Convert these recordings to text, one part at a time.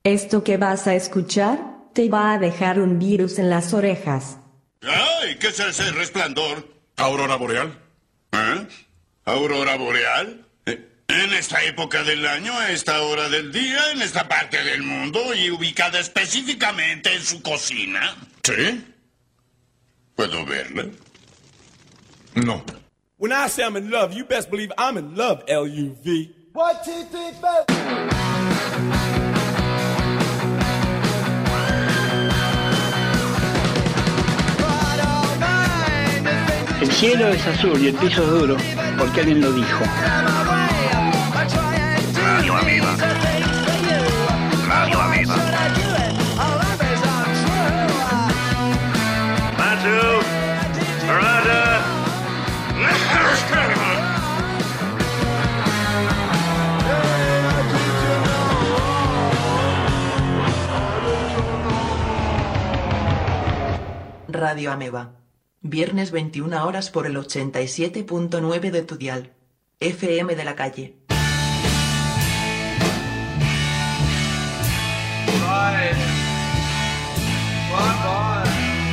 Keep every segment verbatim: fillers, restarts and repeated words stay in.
Esto que vas a escuchar te va a dejar un virus en las orejas. ¡Ay! ¿Qué es ese resplandor? ¿Aurora boreal? ¿Eh? ¿Aurora boreal? En esta época del año, a esta hora del día, en esta parte del mundo y ubicada específicamente en su cocina. ¿Sí? ¿Puedo verla? No. When I say I'm in love, you best believe I'm in love, L U V. One, two, three, four. El cielo es azul y el piso es duro, porque alguien lo dijo. Radio Amiga. Radio Amiga. Matsu, Arata. Radio Ameba. Viernes veintiuna horas por el ochenta y siete punto nueve de tu dial. F M de la calle. Bye. Bye bye.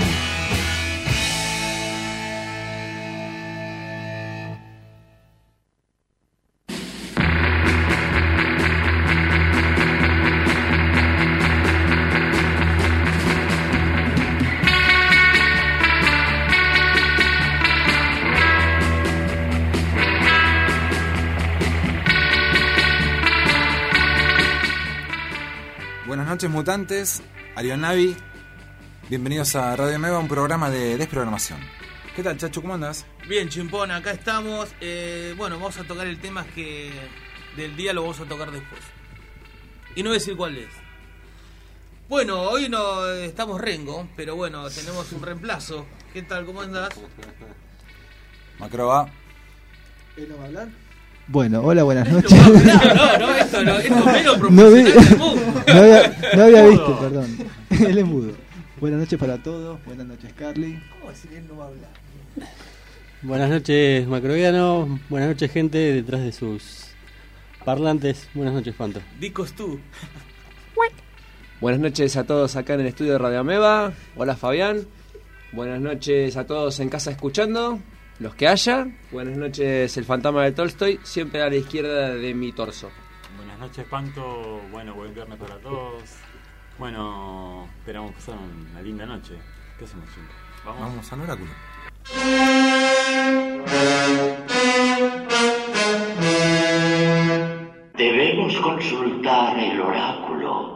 Buenas noches, mutantes, Arionavi. Bienvenidos a Radio Ameba, un programa de desprogramación. ¿Qué tal, Chacho? ¿Cómo andás? Bien, Chimpón, acá estamos. Eh, bueno, vamos a tocar el tema que del día lo vamos a tocar después. Y no voy a decir cuál es. Bueno, hoy no estamos Rengo, pero bueno, tenemos un reemplazo. ¿Qué tal? ¿Cómo andás? Macroba. ¿Él no va a hablar? Bueno, hola, buenas noches. No, no, no, esto no, esto es menos profesional no, vi, del mundo. no había, no había visto, perdón. Él es mudo. Buenas noches para todos. Buenas noches, Carly. ¿Cómo decir él no va a hablar? Buenas noches, Macroviano. Buenas noches, gente detrás de sus parlantes. Buenas noches, Fanto. Dicos tú. Buenas noches a todos acá en el estudio de Radio Ameba. Hola, Fabián. Buenas noches a todos en casa escuchando, los que haya. Buenas noches, el fantasma de Tolstoy, siempre a la izquierda de mi torso. Buenas noches, Panto. Bueno, buen viernes para todos. Bueno, esperamos pasar una linda noche. ¿Qué hacemos, chicos? Vamos. Vamos al oráculo. Debemos consultar el oráculo.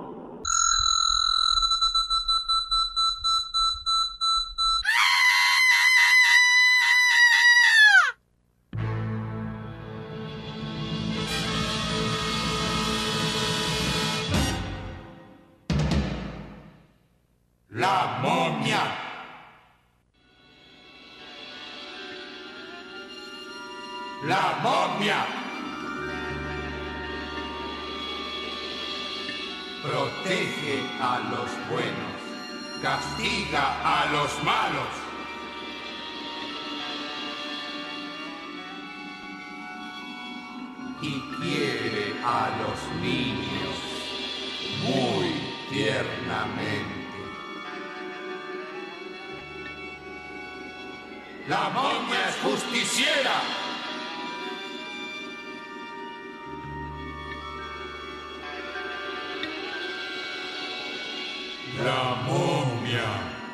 La momia. La momia. Protege a los buenos, castiga a los malos. Y quiere a los niños muy tiernamente. La momia es justiciera. La momia.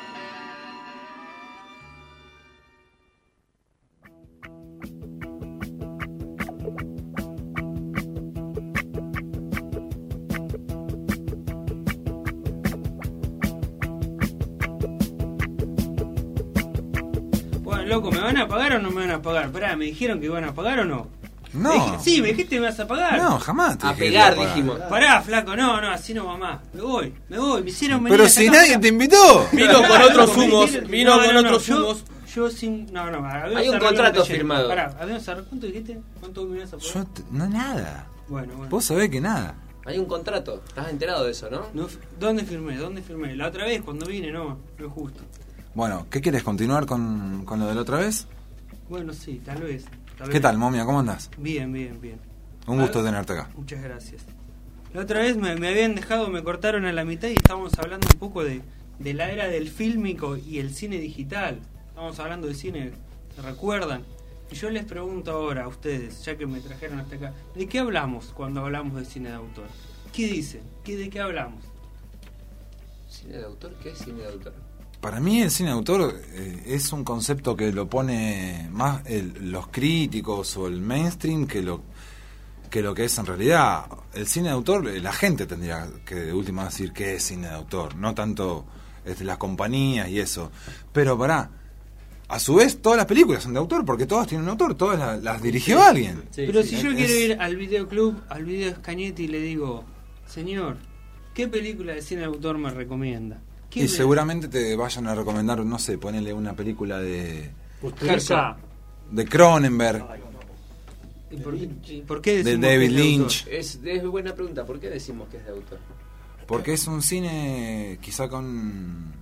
Loco, ¿me van a pagar o no me van a pagar? Pará, ¿me dijeron que iban a pagar o no? No. Dije, sí, me dijiste que me vas a pagar. No, jamás te A dije pegar, que dijimos. Pará, flaco, no, no, así no va más. Me voy, me voy, me hicieron venir. Pero hasta si acá, nadie pará. te invitó. Vino con otros humos, vino con otros yo, humos. Yo sin. No, no, habíamos Hay un arreglado contrato lo que firmado. llegué. Pará, habíamos arreglado. ¿Cuánto dijiste? ¿Cuánto me ibas a pagar? Yo te- no, nada. Bueno, bueno. Vos sabés que nada. Hay un contrato, estás enterado de eso, ¿no? No, ¿Dónde firmé? ¿Dónde firmé? La otra vez cuando vine, no, no es justo. Bueno, ¿qué quieres continuar con, con lo de la otra vez? Bueno, sí, tal vez. Tal ¿Qué vez. tal, momia? ¿Cómo andás? Bien, bien, bien. Un gusto tenerte acá. Muchas gracias. La otra vez me, me habían dejado, me cortaron a la mitad y estábamos hablando un poco de, de la era del fílmico y el cine digital. Estábamos hablando de cine, ¿se recuerdan? Y yo les pregunto ahora a ustedes, ya que me trajeron hasta acá, ¿de qué hablamos cuando hablamos de cine de autor? ¿Qué dicen? ¿Qué, ¿De qué hablamos? ¿Cine de autor? ¿Qué es cine de autor? Para mí el cine de autor eh, es un concepto que lo pone más el, los críticos o el mainstream que lo que lo que es en realidad. El cine de autor, la gente tendría que de última decir qué es cine de autor, no tanto este, las compañías y eso. Pero pará, a su vez todas las películas son de autor, porque todas tienen un autor, todas las, las dirigió Sí. alguien. Sí, Pero sí, si yo es, quiero ir al videoclub, al video Scanietti y le digo, señor, ¿qué película de cine de autor me recomienda? Y seguramente te vayan a recomendar, no sé, ponele una película de Herzog, de Cronenberg, ¿Y por, y por qué de decimos David que es de Lynch. autor? Es, es buena pregunta, ¿por qué decimos que es de autor? Porque es un cine quizá con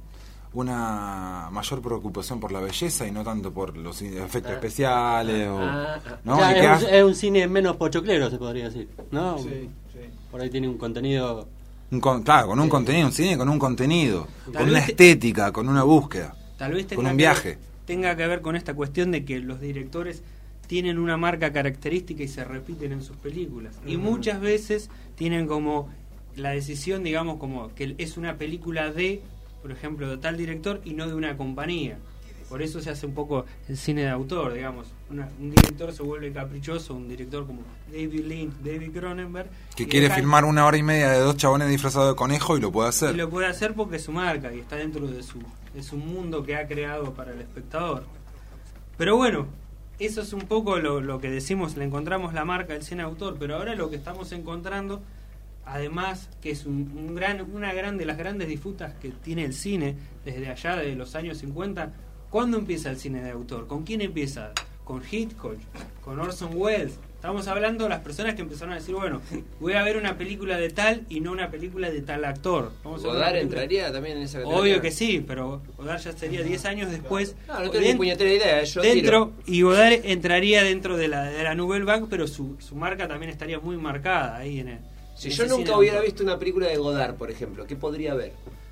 una mayor preocupación por la belleza y no tanto por los efectos Ah. especiales o, Ah, ah. ¿no? Ya, Y es, que un, hace- es un cine menos pochoclero, se podría decir, ¿no? Sí, sí. Por ahí tiene un contenido... un con- claro, con un contenido, un cine con un contenido, Tal con una vez- estética, con una búsqueda, Tal vez tenga con un que viaje. ver- tenga que ver con esta cuestión de que los directores tienen una marca característica y se repiten en sus películas. Y Ujú. muchas veces tienen como la decisión, digamos, como que es una película de, por ejemplo, de tal director y no de una compañía. Por eso se hace un poco el cine de autor, digamos. Una- un director se vuelve caprichoso, un director como David Lynch, David Cronenberg, Que y quiere deja- filmar una hora y media de dos chabones disfrazados de conejo y lo puede hacer. y lo puede hacer porque es su marca y está dentro de su, de su mundo que ha creado para el espectador. Pero bueno, eso es un poco lo, lo que decimos, le encontramos la marca del cine autor, pero ahora lo que estamos encontrando, además que es un, un gran, una gran de las grandes disputas que tiene el cine desde allá de los años cincuenta, ¿cuándo empieza el cine de autor? ¿Con quién empieza? ¿Con Hitchcock? ¿Con Orson Welles? Estamos hablando de las personas que empezaron a decir, bueno, voy a ver una película de tal y no una película de tal actor. Vamos a ver una ¿Godard película- entraría también en esa categoría? Obvio que sí, pero Godard ya sería diez años después. No, no tengo ni Den- puñetera idea, yo dentro tiro. Y Godard entraría dentro de la, de la Nouvelle Vague, pero su, su marca también estaría muy marcada ahí en el. Si en yo ese nunca cine hubiera autor. visto una película de Godard, por ejemplo, ¿qué podría ver?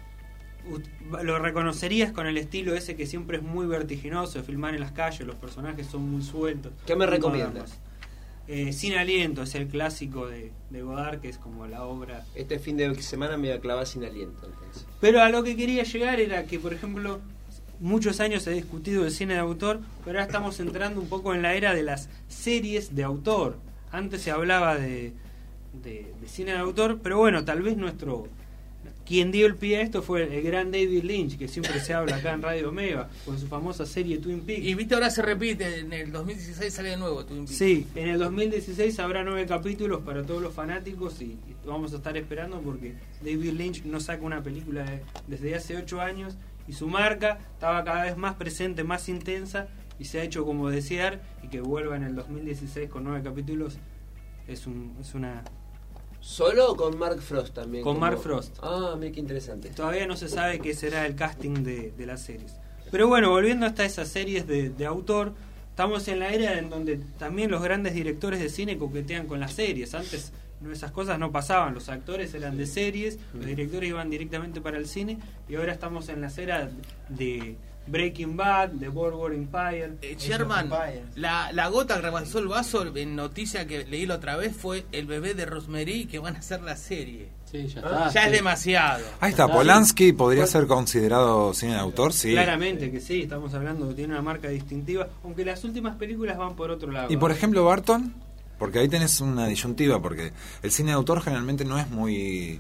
Ut- Lo reconocerías con el estilo ese que siempre es muy vertiginoso, de filmar en las calles, los personajes son muy sueltos. ¿Qué me muy recomiendas? modernos. Eh, Sin aliento es el clásico de, de Godard, que es como la obra. Este fin de semana me voy a clavar Sin aliento. Entonces. Pero a lo que quería llegar era que, por ejemplo, muchos años se ha discutido el cine de autor, pero ahora estamos entrando un poco en la era de las series de autor. Antes se hablaba de, de, de cine de autor, pero bueno, tal vez nuestro... Quien dio el pie a esto fue el gran David Lynch, que siempre se habla acá en Radio Omega, con su famosa serie Twin Peaks. Y viste, ahora se repite, en el dos mil dieciséis sale de nuevo Twin Peaks. Sí, en el dos mil dieciséis habrá nueve capítulos para todos los fanáticos y, y vamos a estar esperando porque David Lynch no saca una película de- desde hace ocho años y su marca estaba cada vez más presente, más intensa y se ha hecho como desear, y que vuelva en el dos mil dieciséis con nueve capítulos es, un, es una... ¿Solo o con Mark Frost también? Con como- Mark Frost. Ah, mira qué interesante. Todavía no se sabe qué será el casting de, de las series. Pero bueno, volviendo hasta esas series de, de autor, estamos en la era en donde también los grandes directores de cine coquetean con las series. Antes no, esas cosas no pasaban, los actores eran de series, los directores iban directamente para el cine, y ahora estamos en la era de Breaking Bad, de Boardwalk Empire. Eh, Sherman, la, la gota que rebasó el vaso, en noticia que leí la otra vez, fue el bebé de Rosemary, que van a hacer la serie. Sí, ya Ah, está. ya sí. es demasiado. Ahí está, Polanski podría ser considerado cine de autor, sí. Claramente que sí, estamos hablando que tiene una marca distintiva, aunque las últimas películas van por otro lado. Y por ejemplo, Barton, porque ahí tenés una disyuntiva, porque el cine de autor generalmente no es muy...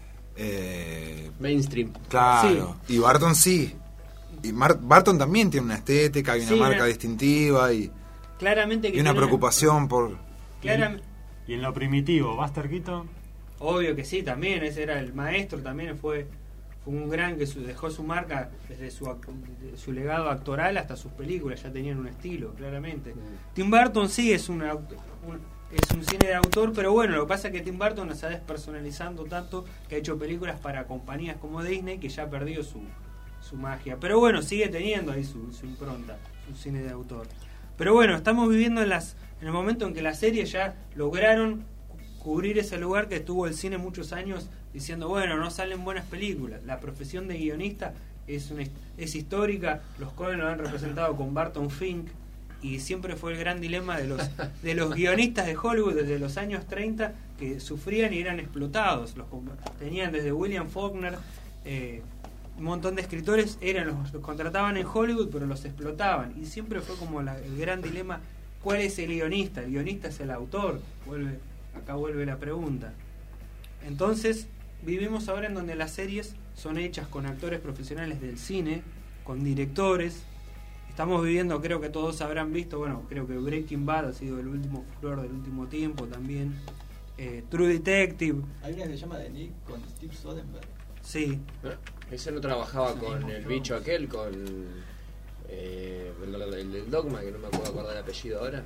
Eh, mainstream. Claro, y Barton sí. Y Mar- Barton también tiene una estética y una Sí, marca una- distintiva y, Claramente que y una tiene preocupación por... Claram- Y en lo primitivo, Buster Keaton. Obvio que sí, también, ese era el maestro, también fue, fue un gran que su- dejó su marca desde su, ac- de su legado actoral hasta sus películas, ya tenían un estilo, claramente. Tim Burton sí es, una, aut- un, es un cine de autor, pero bueno, lo que pasa es que Tim Burton se está despersonalizando tanto que ha hecho películas para compañías como Disney que ya ha perdido su, su magia. Pero bueno, sigue teniendo ahí su, su impronta, su cine de autor. Pero bueno, estamos viviendo en, las, en el momento en que las series ya lograron cubrir ese lugar que tuvo el cine muchos años diciendo, bueno, no salen buenas películas. La profesión de guionista es, una, es histórica, los Coen lo han representado con Barton Fink, y siempre fue el gran dilema de los de los guionistas de Hollywood desde los años treinta, que sufrían y eran explotados. Los tenían desde William Faulkner, eh, un montón de escritores eran los, los contrataban en Hollywood, pero los explotaban, y siempre fue como la, el gran dilema, ¿cuál es el guionista? El guionista es el autor. Vuelve, acá vuelve la pregunta. Entonces vivimos ahora en donde las series son hechas con actores profesionales del cine, con directores. Estamos viviendo, creo que todos habrán visto, bueno, creo que Breaking Bad ha sido el último furor del último tiempo también. Eh, True Detective. Hay una que se llama The Nick con Steve Soderbergh. Sí. Ese no trabajaba con el bicho aquel, con eh, el, el del Dogma, que no me puedo acordar el apellido ahora.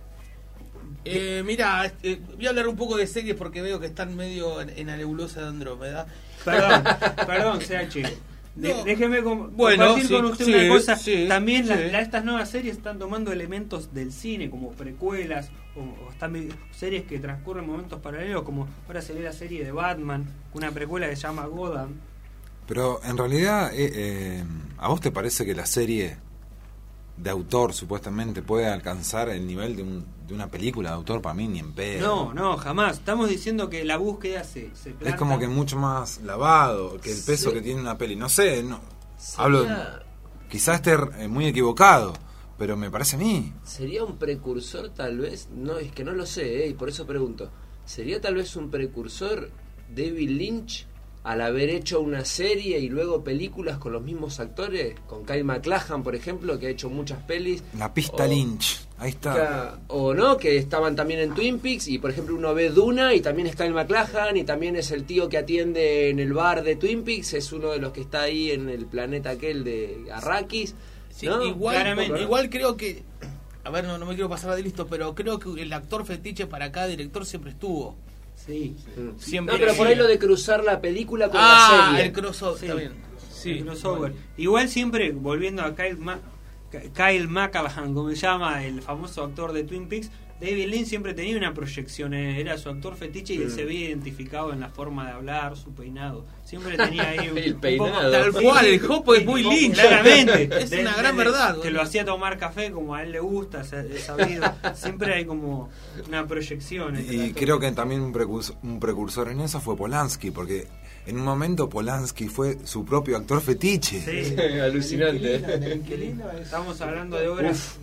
Eh, mira, eh, voy a hablar un poco de series porque veo que están medio en, en la nebulosa de Andrómeda. Perdón, perdón, C H. De, No. Déjeme com Bueno, compartir sí, con usted sí, una cosa. sí, También sí. la- la- estas nuevas series están tomando elementos del cine, como precuelas, o, o están vi- series que transcurren momentos paralelos, como ahora se ve la serie de Batman, una precuela que se llama Gotham. Pero en realidad, eh, eh, ¿a vos te parece que la serie de autor supuestamente puede alcanzar el nivel de, un, de una película de autor? Para mí ni en pedo. No, no, jamás. Estamos diciendo que la búsqueda se, se planta. Es como que mucho más lavado que el peso Sí. que tiene una peli. No sé, no, Sería- hablo, quizás esté eh, muy equivocado, pero me parece a mí. Sería un precursor tal vez, no es que no lo sé, ¿eh? Y por eso pregunto, ¿sería tal vez un precursor David Lynch al haber hecho una serie y luego películas con los mismos actores? Con Kyle MacLachlan, por ejemplo, que ha hecho muchas pelis. La pista O- Lynch, ahí está. Ca- O no, que estaban también en Twin Peaks, y por ejemplo uno ve Duna y también está el MacLachlan, y también es el tío que atiende en el bar de Twin Peaks, es uno de los que está ahí en el planeta aquel de Arrakis. Sí, ¿no? igual, Claramente. igual creo que, a ver, no, no me quiero pasar de listo, pero creo que el actor fetiche para cada director siempre estuvo. Sí. Mm. Siempre. No, pero por ahí lo de cruzar la película con Ah, la serie. el crossover, Sí. está bien. Sí. El crossover. Igual siempre, volviendo a Kyle, Ma Kyle MacLachlan, como se llama, el famoso actor de Twin Peaks, David Lynch siempre tenía una proyección, eh, era su actor fetiche y él Mm. se había identificado en la forma de hablar, su peinado. Siempre tenía ahí un, El un peinado. poco- Tal cual, el jopo es muy Lynch. Claramente. Es De- una gran de- verdad. Que lo hacía tomar café como a él le gusta, se- es sabido. Siempre hay como una proyección. entre Y el actor creo que fetiche. también un precursor, un precursor en eso fue Polanski, porque en un momento Polanski fue su propio actor fetiche. Sí. Alucinante. El inquilino es- Estamos hablando de obras.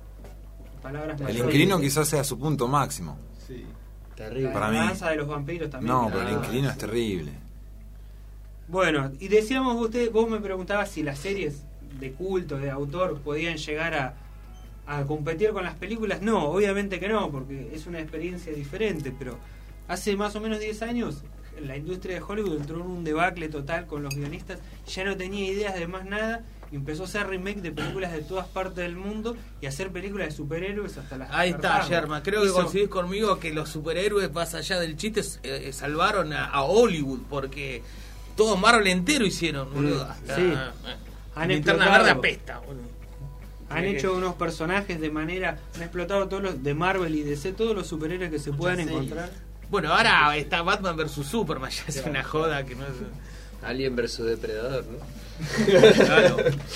Palabras El mayores. inquilino quizás sea su punto máximo. Sí. Terrible. La para mí. danza de los vampiros también. No, Ah. pero el inquilino es terrible. Bueno, y decíamos usted, vos me preguntabas si las series de culto, de autor, podían llegar a, a competir con las películas. No, obviamente que no, porque es una experiencia diferente, pero hace más o menos diez años la industria de Hollywood entró en un debacle total con los guionistas, ya no tenía ideas de más nada y empezó a hacer remake de películas de todas partes del mundo y a hacer películas de superhéroes hasta las Ahí está, hartamos. Yerma. Creo que Hizo- coincidís conmigo que los superhéroes, más allá del chiste, eh, salvaron a, a Hollywood, porque todo Marvel entero hicieron, boludo. Hasta, Sí. eh, Han Linterna explotado. Verde apesta, boludo. Han Sí. hecho unos personajes de manera. Han explotado todos los de Marvel y D C, todos los superhéroes que se puedan series. encontrar. Bueno, ahora está Batman versus Superman, ya es una joda que no es... Alien versus Depredador, ¿no? Claro.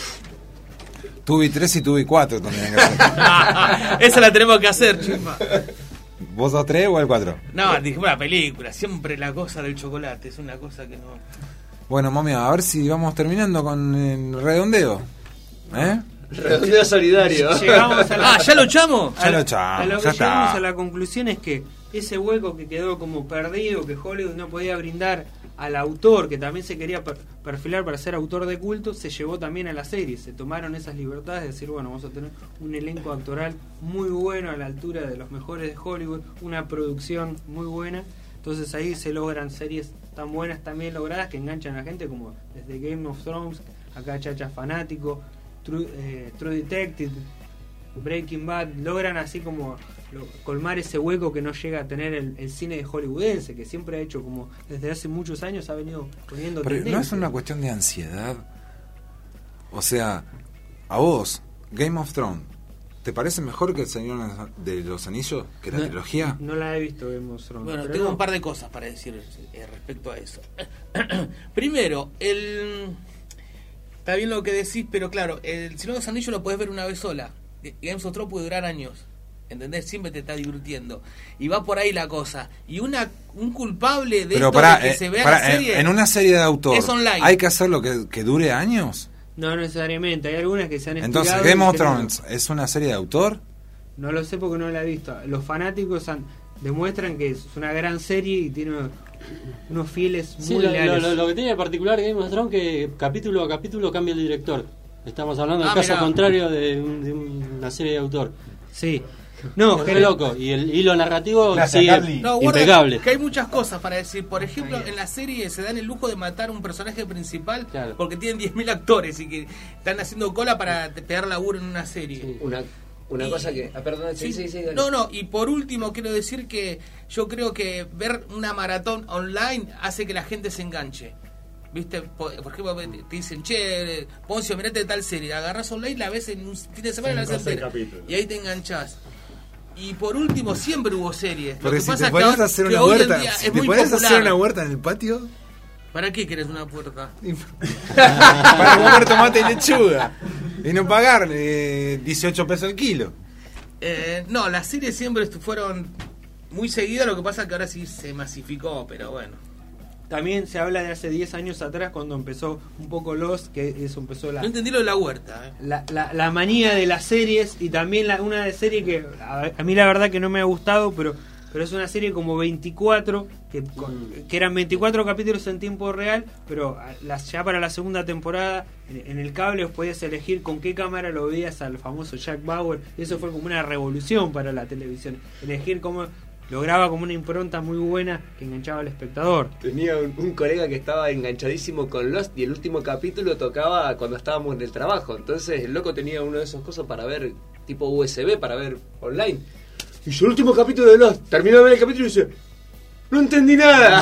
Tubi tres y Tubi cuatro también. hay que hacer. Esa la tenemos que hacer, chimba. ¿Vos sos tres o el cuatro? No, dije una película, siempre la cosa del chocolate, es una cosa que no... Bueno, mami, a ver si vamos terminando con el redondeo. ¿Eh? Redondeo solidario. Llegamos a la, Ah, ¿ya lo echamos? Ya lo a echamos, lo que ya llegamos está. a la conclusión es que ese hueco que quedó como perdido, que Hollywood no podía brindar al autor, que también se quería per- perfilar para ser autor de culto, se llevó también a la serie. Se tomaron esas libertades de decir, bueno, vamos a tener un elenco actoral muy bueno a la altura de los mejores de Hollywood, una producción muy buena. Entonces ahí se logran series tan buenas, tan bien logradas, que enganchan a la gente, como desde Game of Thrones, acá Chacha Fanático, True, eh, True Detective, Breaking Bad, logran así como lo- colmar ese hueco que no llega a tener el, el cine de hollywoodense, que siempre ha hecho como desde hace muchos años ha venido poniendo Pero no es tendencia. una cuestión de ansiedad. O sea, a vos, Game of Thrones, ¿Te parece mejor que El Señor de los Anillos? ¿Que la no, trilogía? No la he visto, Game of Thrones. Bueno, pero tengo no. un par de cosas para decir eh, respecto a eso. Primero, el... Está bien lo que decís, pero claro, El Señor de los Anillos lo puedes ver una vez sola. Game of Thrones puede durar años. ¿Entendés? Siempre te está divirtiendo. Y va por ahí la cosa. Y una un culpable de Pero esto pará, de que eh, se vea pará, la serie... en una serie de autor, es online. ¿hay que hacerlo que, que dure años? No necesariamente, hay algunas que se han Entonces, estirado Game y of que Thrones, ¿es una serie de autor? No lo sé porque no la he visto. Los fanáticos han, demuestran que es una gran serie y tiene unos fieles muy Sí, lo, leales. lo, lo, lo que tiene de particular Game of Thrones que capítulo a capítulo cambia el director. Estamos hablando del Ah, caso mirá. contrario de, un- de una serie de autor. Sí. No, es que- re loco. Y el hilo narrativo Gracias, sigue Carly. No, guarda, impecable. que hay muchas cosas para decir. Por ejemplo, en la serie se dan el lujo de matar a un personaje principal porque tienen diez mil actores y que están haciendo cola para te- pegar laburo en una serie. Una, una Y- cosa que... Ah, perdón, sí, sí, sí, dale. No, no, y por último quiero decir que yo creo que ver una maratón online hace que la gente se enganche. ¿Viste? Por, por ejemplo, te dicen, che, Poncio, mirate tal serie. La agarrás online, la ves en un fin de semana y la ves Cinco, seis entera. capítulos. Y ahí te enganchás. Y por último, siempre hubo series. Lo Porque que si pasa te es que podías ahora- hacer que una hoy en huerta, día si es te muy podías popular. hacer una huerta en el patio ¿Para qué querés una puerta? para comer tomate y lechuga y no pagar eh, dieciocho pesos el kilo. Eh, no, las series siempre estu- fueron muy seguidas, lo que pasa es que ahora sí se masificó, pero bueno. También se habla de hace diez años atrás cuando empezó un poco Lost, que eso empezó la... No entendí lo de la huerta. Eh. La, la, la manía de las series y también la, una de serie que a, a mí la verdad que no me ha gustado, pero pero es una serie como veinticuatro, que, con- que eran veinticuatro capítulos en tiempo real, pero a- las, ya para la segunda temporada en, en el cable podías elegir con qué cámara lo veías al famoso Jack Bauer, y eso fue como una revolución para la televisión, elegir cómo lograba como una impronta muy buena que enganchaba al espectador. Tenía un, un colega que estaba enganchadísimo con Lost y el último capítulo tocaba cuando estábamos en el trabajo. Entonces el loco tenía uno de esos cosas para ver, tipo U S B, para ver online. Y yo el último capítulo de Lost, terminó de ver el capítulo y dice, no entendí nada.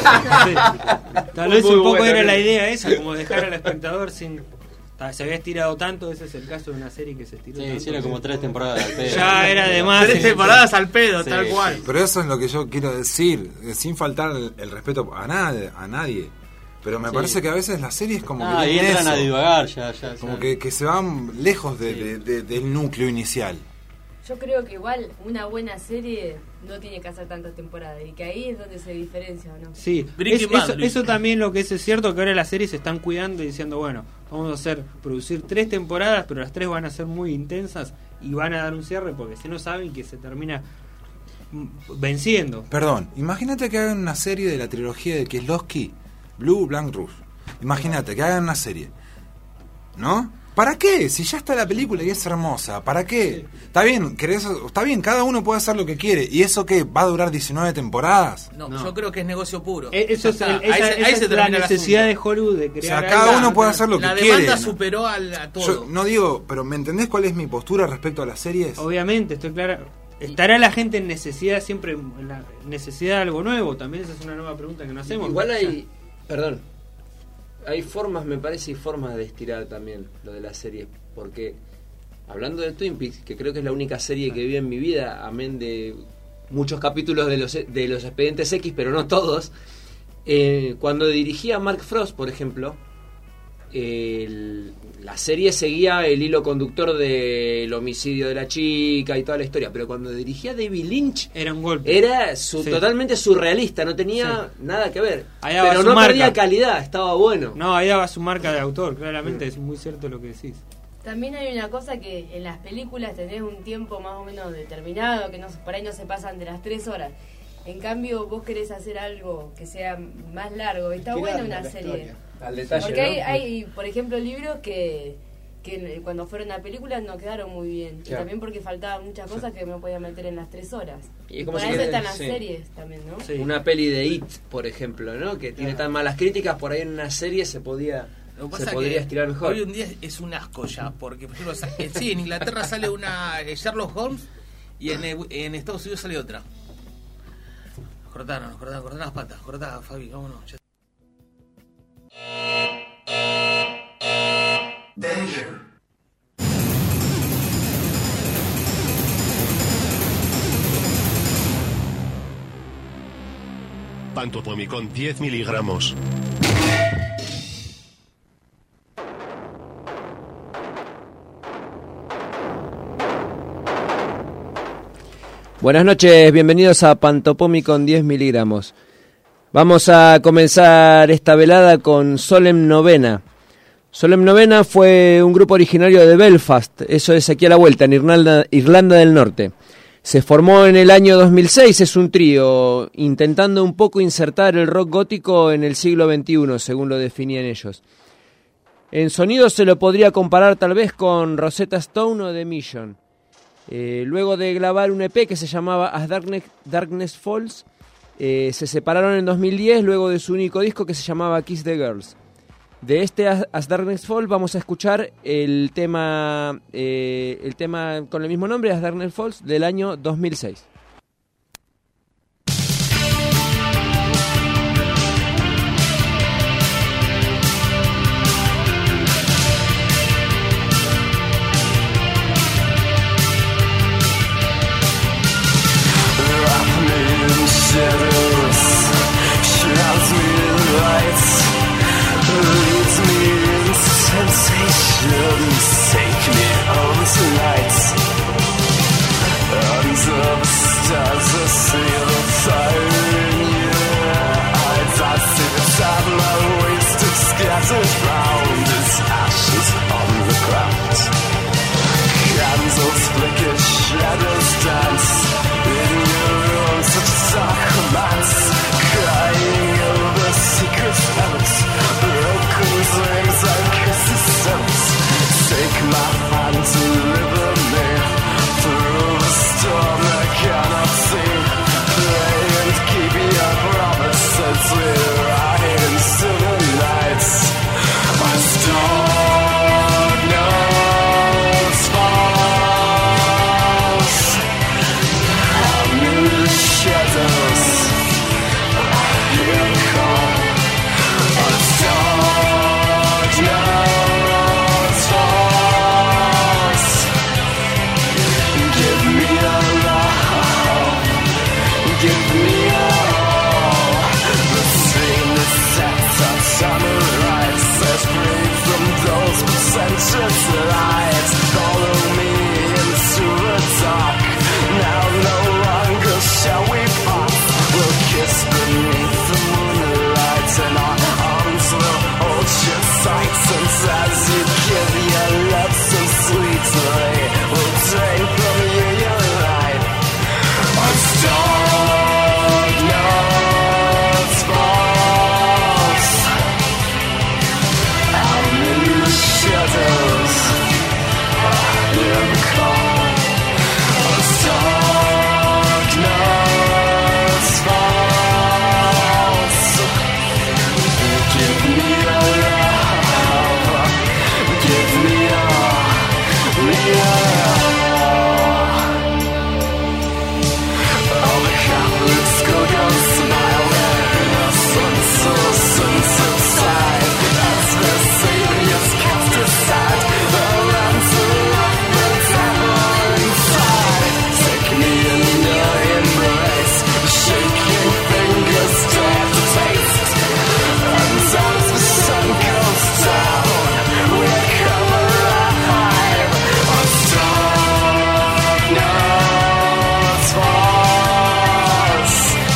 Tal Fue vez muy un poco buena, era ¿no? la idea esa, como dejar al espectador sin... ta, Se había estirado tanto, ese es el caso de una serie que se estiró Sí, tanto. hicieron como tres temporadas al pedo. Ya era de más. Tres temporadas al pedo, Sí, tal cual. Pero eso es lo que yo quiero decir, eh, sin faltar el, el respeto a nadie, a nadie. Pero me Sí. parece que a veces las series como Ah, que y tienen entran eso, a divagar ya, ya. como ya. que, que se van lejos de- de- de- del núcleo inicial. Yo creo que igual una buena serie no tiene que hacer tantas temporadas y que ahí es donde se diferencia, ¿o no? Sí, Breaking es- Bad, eso, Luis. eso también lo que es, es cierto que ahora las series se están cuidando y diciendo, bueno, vamos a hacer producir tres temporadas, pero las tres van a ser muy intensas y van a dar un cierre porque si no saben que se termina mm, venciendo. Perdón, imagínate que hagan una serie de la trilogía de Kieslowski, Blue, Blanc, Rouge. Imagínate que hagan una serie, ¿no? ¿Para qué? Si ya está la película y es hermosa, ¿para qué? Está bien, querés, está bien, cada uno puede hacer lo que quiere. ¿Y eso qué? ¿Va a durar diecinueve temporadas? No, yo creo que es negocio puro. Eh, Eso Ya es, está. el- esa, Ahí se- esa ahí es se la termina el necesidad de asunto. Hollywood de O crear sea, cada algo. uno puede hacer lo que La quiere. demanda ¿no? superó al- a todo. Yo no digo, pero ¿me entendés cuál es mi postura respecto a las series? Obviamente, estoy clara. ¿Estará la gente en necesidad siempre, en la necesidad de algo nuevo? También esa es una nueva pregunta que nos hacemos. Igual hay, perdón, hay formas, me parece, y formas de estirar también lo de las series, porque hablando de Twin Peaks, que creo que es la única serie que vi en mi vida, amén de muchos capítulos de los de los Expedientes X, pero no todos, eh, cuando dirigía a Mark Frost, por ejemplo, el- la serie seguía el hilo conductor del homicidio de la chica y toda la historia, pero cuando dirigía David Lynch era un golpe, era su- Sí. totalmente surrealista, no tenía nada que ver, Ahí daba pero su no marca. perdía calidad, estaba bueno. No, ahí daba su marca de autor, claramente es muy cierto lo que decís. También hay una cosa que en las películas tenés un tiempo más o menos determinado, que no, por ahí no se pasan de las tres horas. En cambio, vos querés hacer algo que sea más largo. Está Tirarle buena una a la serie. historia. Al detalle, Porque hay, ¿no? hay, por ejemplo, libros que, que cuando fueron a películas no quedaron muy bien. Y Claro. también porque faltaban muchas cosas que no podía meter en las tres horas. Y es Y como por si eso querés- están las sí. series también, ¿no? Una peli de It, por ejemplo, ¿no? Que tiene tan malas críticas, por ahí en una serie se podía Lo que se pasa podría que estirar mejor. hoy en día es un asco ya, porque por ejemplo, sa- eh, sí, en Inglaterra sale una eh, Sherlock Holmes y en, eh, en Estados Unidos sale otra. Nos cortaron, nos cortaron, cortaron las patas, cortadas, Fabi, vámonos. Ya. Danger. Pantopomicon diez miligramos. Buenas noches, bienvenidos a Pantopomicon diez miligramos. Vamos a comenzar esta velada con Solemn Novena. Solemn Novena fue un grupo originario de Belfast, eso es aquí a la vuelta, en Irlanda, Irlanda del Norte. Se formó en el año dos mil seis, es un trío, intentando un poco insertar el rock gótico en el siglo veintiuno, según lo definían ellos. En sonido se lo podría comparar tal vez con Rosetta Stone o The Mission. Eh, luego de grabar un E P que se llamaba As Darkness, Darkness Falls, eh, se separaron en dos mil diez luego de su único disco que se llamaba Kiss the Girls. De este As Darkness Falls vamos a escuchar el tema, eh, el tema con el mismo nombre, As Darkness Falls, del año dos mil seis. Take me home tonight. Under the stars, I see the fire in your eyes. I see the time I wasted scattered round as ashes on the ground. Candles flicker, shadows dance in your room, such dark romance. Crying over secret habits, broken dreams and kisses stones. Take my hand to deliver me through the storm I cannot see. Pray and keep your promises. We're right into the night. My storm knows falls. I'm in the shadows. Here I come. My storm knows. Give me all the same that summer lights set free from those pretentious lights. Follow me into the dark. Now no longer shall we part. We'll kiss beneath the moonlight, and our arms will hold your sight. And as you give your love so sweetly, we'll take from you your life. I'm storm. Shadows, here we come. As darkness falls, give me your love, give me your, me your. All the Catholics go down smiling, innocence so inside. As the Savior's cast aside, the lambs of the devil inside. Take me in your embrace, shaking fingers dare to taste. And as the sun goes down, we'll come alive. As darkness falls,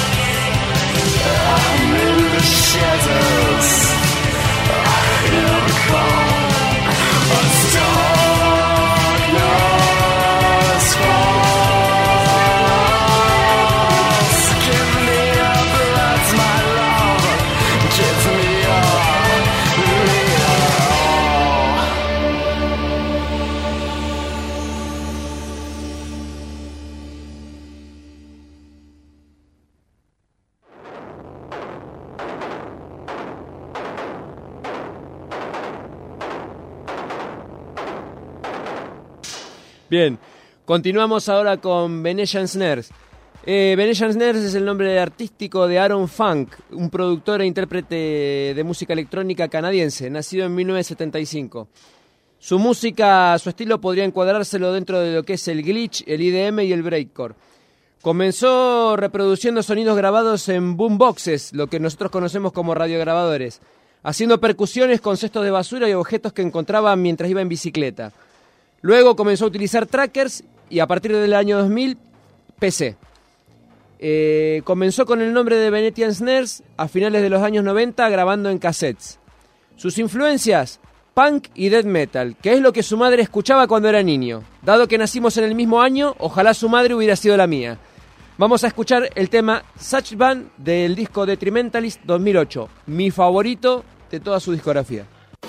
I'm in the shadows. Here we come. As darkness falls, give me your blood, my love. Give me your, me Bien, continuamos ahora con Venetian Snares. Eh, Venetian Snares es el nombre artístico de Aaron Funk, un productor e intérprete de música electrónica canadiense, nacido en mil novecientos setenta y cinco. Su música, su estilo podría encuadrárselo dentro de lo que es el glitch, el I D M y el breakcore. Comenzó reproduciendo sonidos grabados en boomboxes, lo que nosotros conocemos como radiograbadores, haciendo percusiones con cestos de basura y objetos que encontraba mientras iba en bicicleta. Luego comenzó a utilizar trackers y a partir del año dos mil, P C. Eh, comenzó con el nombre de Venetian Snares a finales de los años noventa grabando en cassettes. Sus influencias, punk y death metal, que es lo que su madre escuchaba cuando era niño. Dado que nacimos en el mismo año, ojalá su madre hubiera sido la mía. Vamos a escuchar el tema Such Band del disco Detrimentalist dos mil ocho, mi favorito de toda su discografía.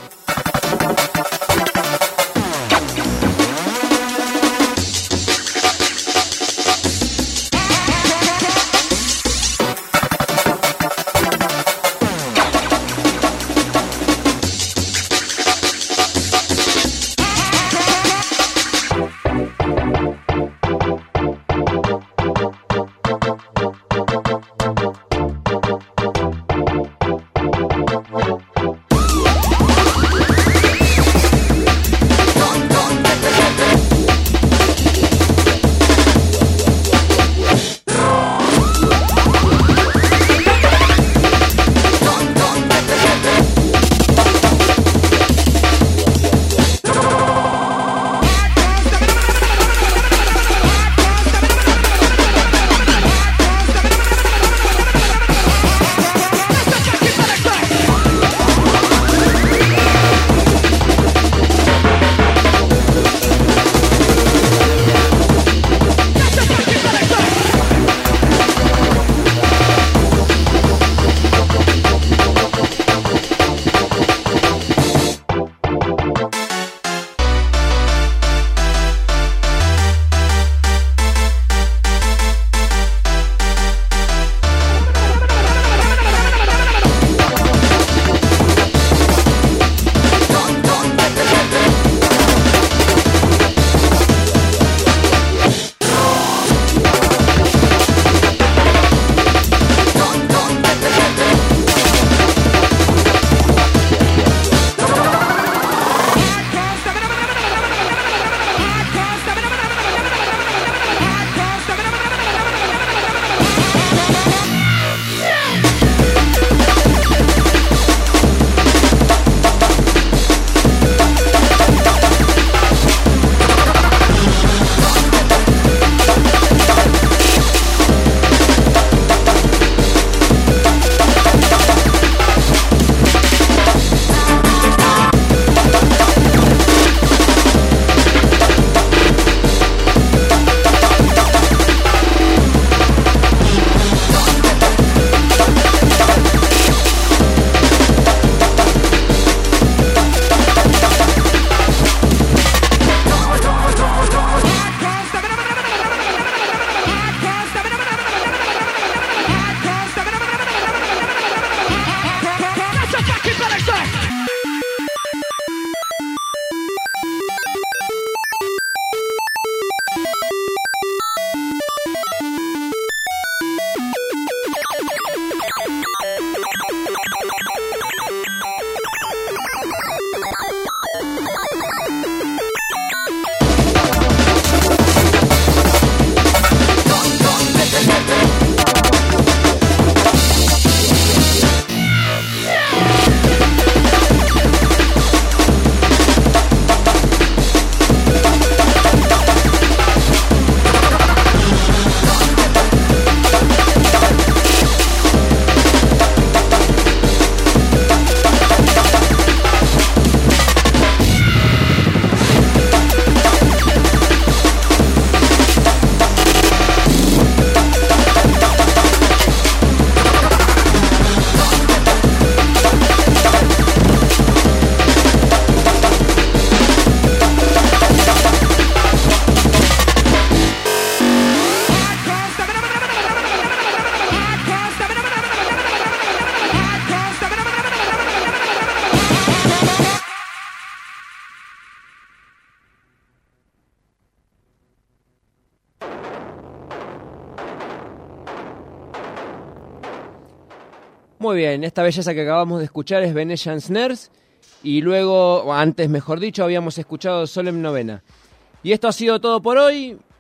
Muy bien, esta belleza que acabamos de escuchar es Venetian Snares y luego, o antes mejor dicho, habíamos escuchado Solemn Novena. Y esto ha sido todo por hoy.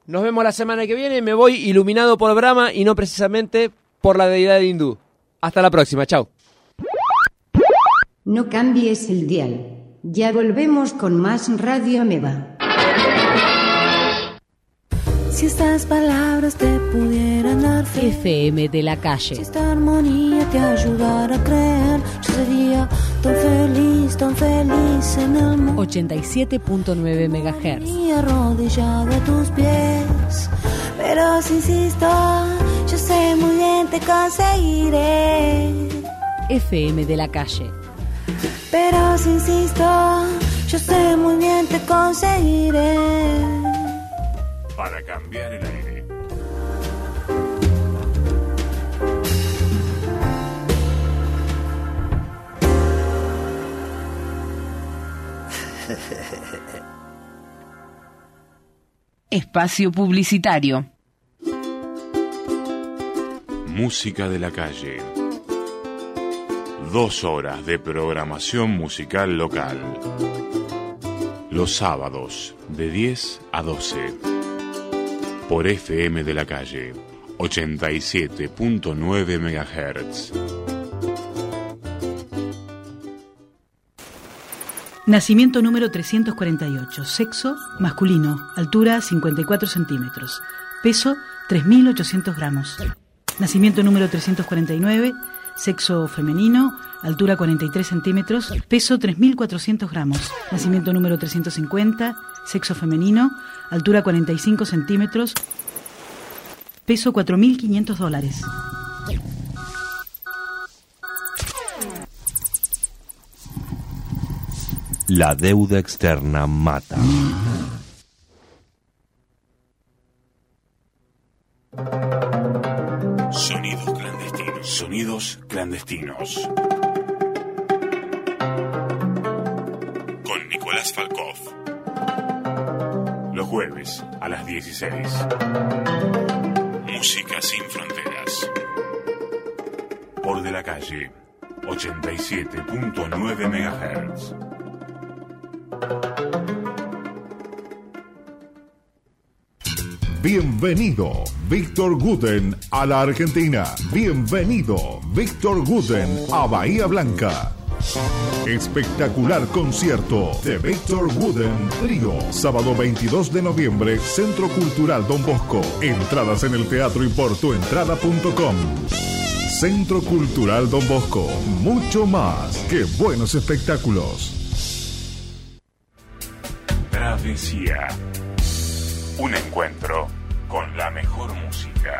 Nos vemos la semana que viene. Me voy iluminado por Brahma y no precisamente por la deidad hindú. Hasta la próxima. Chao. No cambies el dial. Ya volvemos con más Radio Ameba. Si estas palabras te pudieran dar fe, F M de la calle. Si esta armonía te ayudara a creer, yo sería tan feliz, tan feliz en el mundo. ochenta y siete punto nueve megahertz. Y arrodillado a tus pies. Pero si insisto, yo sé muy bien te conseguiré. F M de la calle. Pero si insisto, yo sé muy bien te conseguiré. Para cambiar el aire. Espacio publicitario. Música de la calle. Dos horas de programación musical local. Los sábados de diez a doce. Por F M de la calle, ochenta y siete punto nueve megahertz. Nacimiento número trescientos cuarenta y ocho. Sexo masculino. Altura cincuenta y cuatro centímetros. Peso tres mil ochocientos gramos. Nacimiento número trescientos cuarenta y nueve. Sexo femenino. Altura cuarenta y tres centímetros. Peso tres mil cuatrocientos gramos. Nacimiento número trescientos cincuenta. Sexo femenino. Altura cuarenta y cinco centímetros. Peso cuatro mil quinientos dólares. La deuda externa mata. Sonidos clandestinos. Sonidos clandestinos. Con Nicolás Falkov. Los jueves a las dieciséis. Música sin fronteras. Por De la Calle, ochenta y siete punto nueve megahertz. Bienvenido, Víctor Guten, a la Argentina. Bienvenido, Víctor Guten, a Bahía Blanca. Espectacular concierto de Víctor Wooden Trío, sábado veintidós de noviembre, Centro Cultural Don Bosco. Entradas en el teatro y por tuentrada punto com. Centro Cultural Don Bosco, mucho más que buenos espectáculos. Travesía. Un encuentro con la mejor música.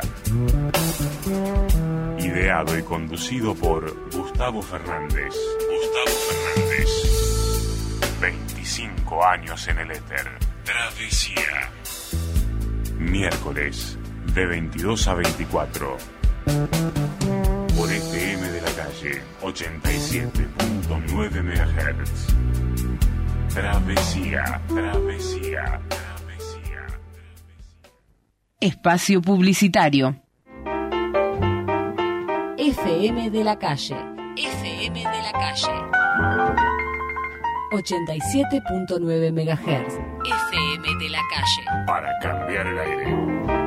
Ideado y conducido por Gustavo Fernández. Gustavo Fernández. veinticinco años en el éter. Travesía. Miércoles, de veintidós a veinticuatro. Por F M de la Calle, ochenta y siete punto nueve megahertz. Travesía, travesía, travesía. Espacio publicitario. F M de la calle. F M de la calle. ochenta y siete punto nueve megahertz. F M de la calle. Para cambiar el aire.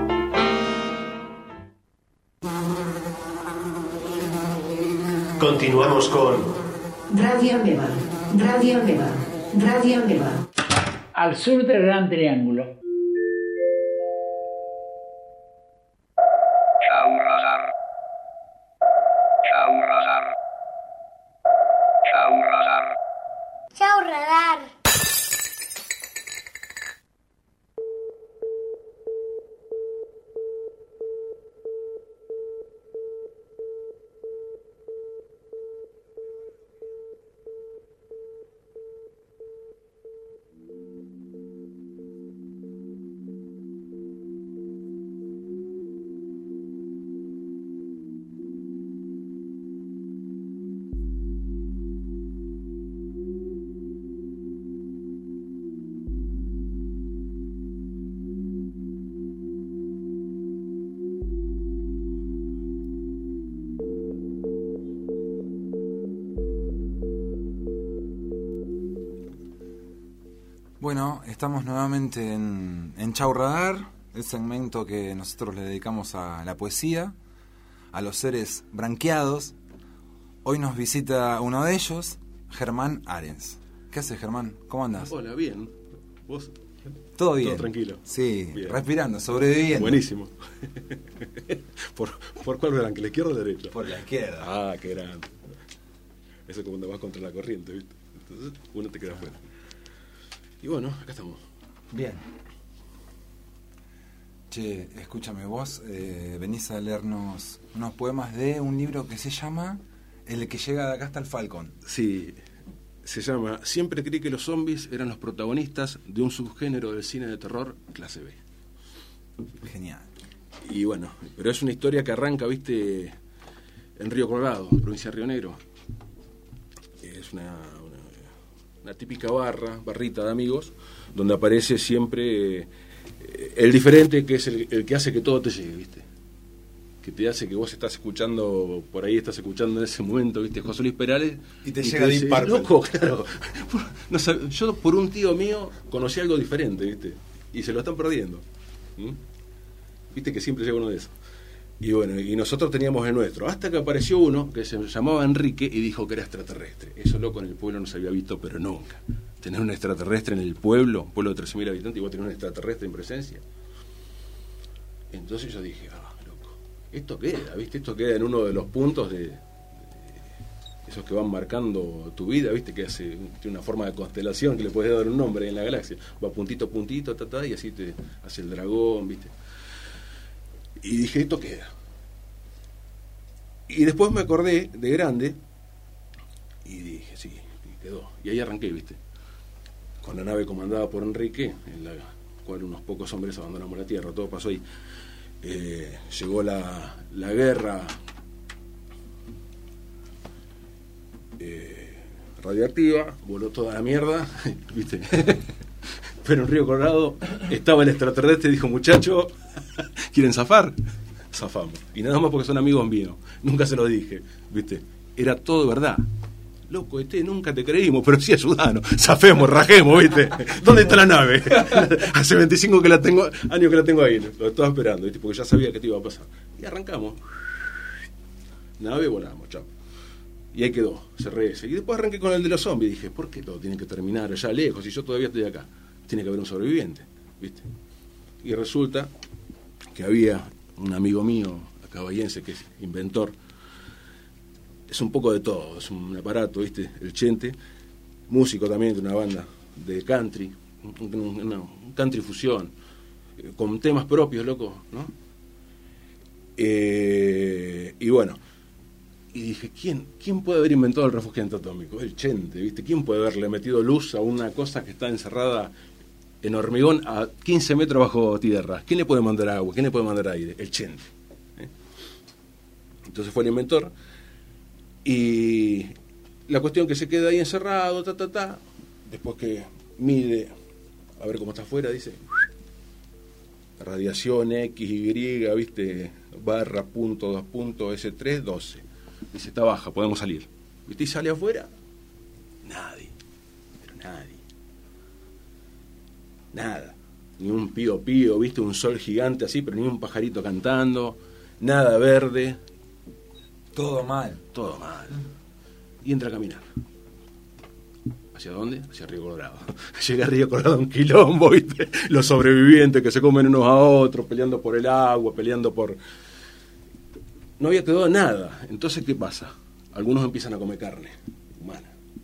Continuamos con Radio Ameba, Radio Ameba, Radio Ameba. Al sur del Gran Triángulo. Chau radar. Chau radar. Chau radar. Chau radar. Bueno, estamos nuevamente en, en Chau Radar, el segmento que nosotros le dedicamos a la poesía, a los seres branqueados. Hoy nos visita uno de ellos, Germán Arens. ¿Qué haces, Germán? ¿Cómo andás? Hola, bien. ¿Vos? Todo bien. Todo tranquilo. Sí, bien. Respirando, sobreviviendo. Buenísimo. ¿Por, ¿Por cuál branque? ¿La izquierda o la derecha? Por la izquierda. Ah, qué grande. Eso es como cuando vas contra la corriente, ¿viste? Entonces uno te queda afuera. Y bueno, acá estamos. Bien. Che, escúchame, vos eh, venís a leernos unos poemas de un libro que se llama El que llega de acá hasta el Falcón. Sí, se llama Siempre creí que los zombies eran los protagonistas de un subgénero del cine de terror clase B. Genial. Y bueno, pero es una historia que arranca, viste, en Río Colorado, provincia de Río Negro. Es una, una, una típica barra, barrita de amigos, donde aparece siempre eh, el diferente, que es el, el que hace que todo te llegue, viste. Que te hace que vos estás escuchando, por ahí estás escuchando en ese momento, viste, José Luis Perales. Y te y llega Deep Purple. Loco, claro. No sab- yo por un tío mío conocí algo diferente, viste. Y se lo están perdiendo. ¿Mm? Viste que siempre llega uno de esos. Y bueno, y nosotros teníamos el nuestro. Hasta que apareció uno que se llamaba Enrique y dijo que era extraterrestre. Eso, loco, en el pueblo no se había visto, pero nunca. Tener un extraterrestre en el pueblo, un pueblo de trece mil habitantes, y vos tenés un extraterrestre en presencia. Entonces yo dije, ah, loco, esto queda, ¿viste? Esto queda en uno de los puntos de, de esos que van marcando tu vida, ¿viste? Que hace, tiene una forma de constelación que le puedes dar un nombre en la galaxia. Va puntito a puntito, ta, ta, y así te hace el dragón, ¿viste? Y dije, esto queda. Y después me acordé de grande y dije, sí, y quedó. Y ahí arranqué, ¿viste? Con la nave comandada por Enrique, en la cual unos pocos hombres abandonamos la Tierra, todo pasó ahí. Eh, llegó la, la guerra eh, radiactiva, voló toda la mierda, ¿viste? Pero en Río Colorado estaba el extraterrestre y dijo, muchacho, ¿quieren zafar? Zafamos. Y nada más porque son amigos míos. Nunca se lo dije, ¿viste? Era todo de verdad. Loco, este nunca te creímos, pero sí ayudanos. Zafemos, rajemos, ¿viste? ¿Dónde está la nave? Hace veinticinco que la tengo, años que la tengo ahí. Lo estaba esperando, ¿viste? Porque ya sabía que te iba a pasar. Y arrancamos. Nave, volamos, chao. Y ahí quedó, cerré ese. Y después arranqué con el de los zombies. Dije, ¿por qué todo tiene que terminar allá lejos y yo todavía estoy acá? Tiene que haber un sobreviviente, ¿viste? Y resulta que había un amigo mío, acabayense, que es inventor. Es un poco de todo, es un aparato, ¿viste? El Chente, músico también de una banda de country, un, un, un country fusión, eh, con temas propios, loco, ¿no? Eh, y bueno, y dije, ¿quién, ¿quién puede haber inventado el refugiante atómico? El Chente, ¿viste? ¿Quién puede haberle metido luz a una cosa que está encerrada en hormigón a quince metros bajo tierra? ¿Quién le puede mandar agua? ¿Quién le puede mandar aire? El Chente. ¿eh? Entonces fue el inventor. Y la cuestión que se queda ahí encerrado, ta, ta, ta, después que mide, a ver cómo está afuera, dice, radiación X, Y, ¿viste? Barra, punto, dos punto, S tres, doce. Dice, está baja, podemos salir. ¿Viste? Y sale afuera, nadie, pero nadie. Nada. Ni un pío pío, ¿viste? Un sol gigante así, pero ni un pajarito cantando, nada verde. Todo mal. Todo mal. Y entra a caminar. ¿Hacia dónde? Hacia Río Colorado. Llega a Río Colorado un quilombo, ¿viste? Los sobrevivientes que se comen unos a otros, peleando por el agua, peleando por... No había quedado nada. Entonces, ¿qué pasa? Algunos empiezan a comer carne humana.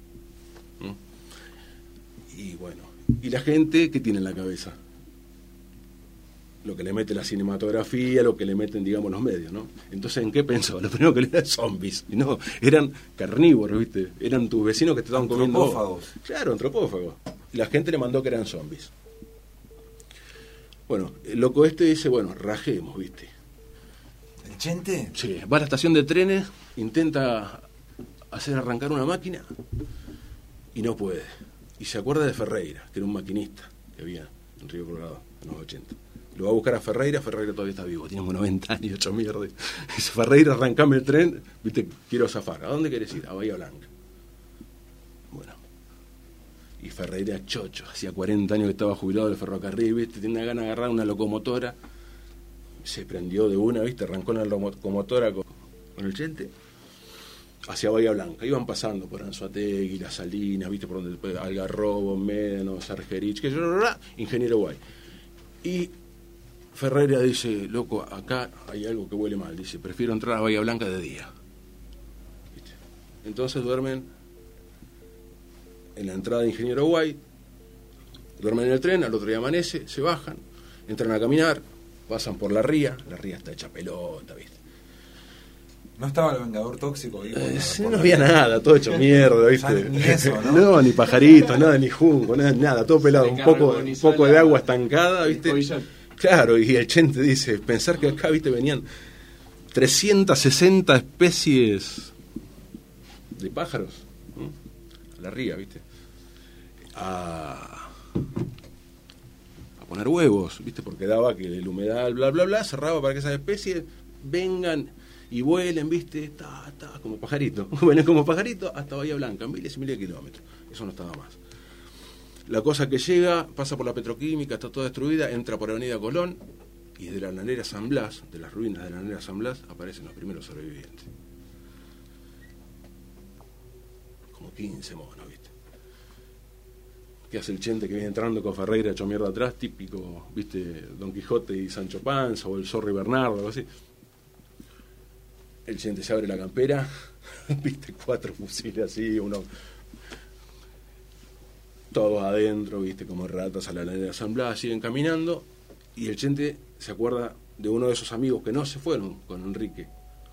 ¿Mm? Y bueno, ¿y la gente qué tiene en la cabeza? Lo que le mete la cinematografía, lo que le meten, digamos, los medios, ¿no? Entonces, ¿en qué pensó? Lo primero que le eran zombies, y no, eran carnívoros, ¿viste? Eran tus vecinos que te estaban comiendo... Antropófagos. Claro, antropófagos. Y la gente le mandó que eran zombies. Bueno, el loco este dice, bueno, rajemos, ¿viste? ¿El Chente? Sí, va a la estación de trenes, intenta hacer arrancar una máquina, y no puede. Y se acuerda de Ferreira, que era un maquinista que había en Río Colorado, en los ochenta. Lo va a buscar a Ferreira, Ferreira todavía está vivo, tiene como noventa años, hecho mierda. Dice, Ferreira, arrancame el tren, viste, quiero zafar. ¿A dónde querés ir? A Bahía Blanca. Bueno. Y Ferreira chocho, hacía cuarenta años que estaba jubilado del ferrocarril, ¿viste? Tenía ganas de agarrar una locomotora, se prendió de una, ¿viste? Arrancó en la locomotora con, con el Chente hacia Bahía Blanca. Iban pasando por Anzoátegui, Las Salinas, ¿viste? Por donde Algarrobo, Médanos, Sargerich, que yo, Ingeniero Guay. Y Ferreira dice, loco, acá hay algo que huele mal. Dice, prefiero entrar a Bahía Blanca de día. ¿Viste? Entonces duermen en la entrada de Ingeniero Guay, duermen en el tren, al otro día amanece, se bajan, entran a caminar, pasan por la ría, la ría está hecha pelota, ¿viste? ¿No estaba el Vengador Tóxico ahí? Eh, sí, no había nada, todo hecho mierda, ¿viste? Ni eso, ¿no? No, ni pajaritos, nada, ni junco, nada, nada, todo pelado, un poco, un poco de agua estancada, ¿viste? Claro, y el Chente dice, pensar que acá, ¿viste? Venían trescientas sesenta especies de pájaros, ¿no? A la ría, ¿viste? A, a poner huevos, ¿viste? Porque daba que el humedal, bla, bla, bla, cerraba para que esas especies vengan y vuelen, ¿viste? Ta, ta, como pajarito. Bueno, como pajarito hasta Bahía Blanca, miles y miles de kilómetros. Eso no estaba más. La cosa que llega, pasa por la petroquímica, está toda destruida, entra por Avenida Colón y de la Nanera San Blas, de las ruinas de la Nanera San Blas, aparecen los primeros sobrevivientes. Como quince monos, ¿viste? ¿Qué hace el Chente que viene entrando con Ferreira hecho mierda atrás? Típico, ¿viste? Don Quijote y Sancho Panza, o el Zorro y Bernardo, algo así. El Chente se abre la campera, ¿viste? Cuatro fusiles así, uno... todos adentro, ¿viste? Como ratas a la Nanera San Blas, siguen caminando, y el Chente se acuerda de uno de esos amigos que no se fueron con Enrique,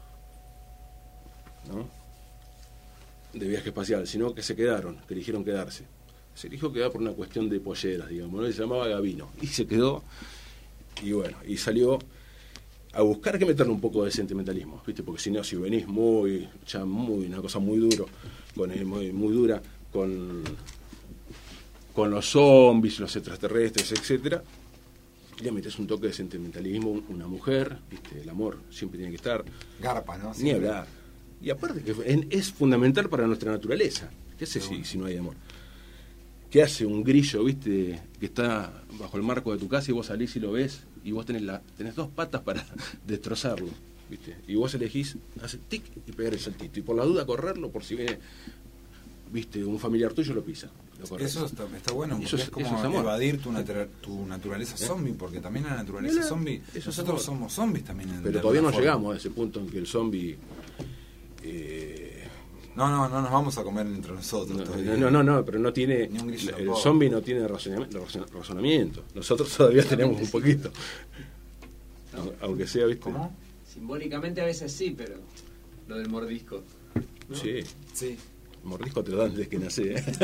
¿no? De viaje espacial, sino que se quedaron, que eligieron quedarse. Se eligió quedar por una cuestión de polleras, digamos, ¿no? Se llamaba Gavino, y se quedó, y bueno, y salió a buscar que meterle un poco de sentimentalismo, ¿viste? Porque si no, si venís muy, ya muy, una cosa muy duro, con, muy, muy dura, con, con los zombies, los extraterrestres, etcétera, le metes un toque de sentimentalismo, una mujer, ¿viste? El amor siempre tiene que estar. Garpa, ¿no? Ni hablar. Y aparte que es fundamental para nuestra naturaleza. ¿Qué hace si, si no hay amor? ¿Qué hace un grillo, viste, que está bajo el marco de tu casa y vos salís y lo ves y vos tenés, la, tenés dos patas para destrozarlo, viste? Y vos elegís, hace tic y pegar el saltito. Y por la duda correrlo por si viene, viste, un familiar tuyo lo pisa. Lo eso está, está bueno, porque eso es, es como es evadir tu, natura, tu naturaleza ¿Eh? zombie, porque también la naturaleza Mira, zombie, nosotros es somos zombies también. En Pero todavía no forma. llegamos a ese punto en que el zombie... Eh, no, no, no nos vamos a comer entre nosotros. No, no, no, no, pero no tiene. El zombie no tiene razonamiento. razonamiento. Nosotros todavía tenemos un poquito. No. Aunque sea, ¿viste? ¿Cómo? Simbólicamente a veces sí, pero lo del mordisco, ¿no? Sí. Sí. Mordisco te lo dan desde que nacé, ¿eh?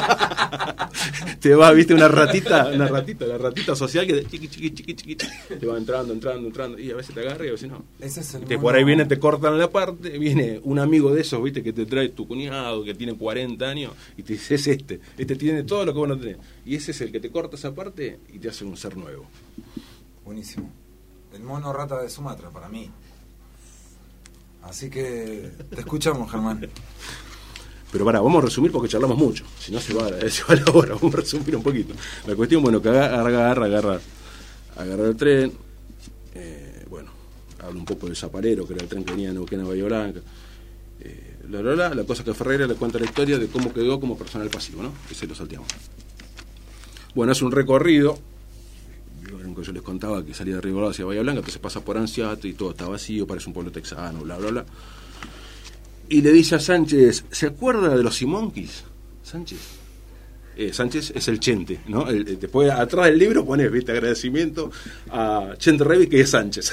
Te va, viste, una ratita, una ratita, la ratita social que de chiqui, chiqui, chiqui, chiqui, te va entrando, entrando, entrando, y a veces te agarra y a veces no. Ese es el y te, por ahí viene, te cortan la parte, viene un amigo de esos, viste, que te trae tu cuñado, que tiene cuarenta años, y te dice, es este, este tiene todo lo que vos no tenés. Y ese es el que te corta esa parte y te hace un ser nuevo. Buenísimo. El mono rata de Sumatra, para mí. Así que te escuchamos, Germán. Pero para, vamos a resumir porque charlamos mucho. Si no se va, se va la hora, vamos a resumir un poquito. La cuestión, bueno, que agarra, agarra, agarra, agarra el tren. Eh, bueno, habla un poco del Zapalero, que era el tren que venía de Neuquén a Bahía Blanca. Eh, la, la, la, la cosa que Ferreira le cuenta la historia de cómo quedó como personal pasivo, ¿no? Ese lo salteamos. Bueno, hace un recorrido. Que yo les contaba que salía de Río Colorado hacia Bahía Blanca, entonces pasa por Anziate y todo está vacío, parece un pueblo texano, bla, bla, bla. Y le dice a Sánchez, ¿se acuerda de los Simonquis? Sánchez. Eh, Sánchez es el Chente, ¿no? El, el, después, atrás del libro pones, viste, agradecimiento a Chente Revi, que es Sánchez.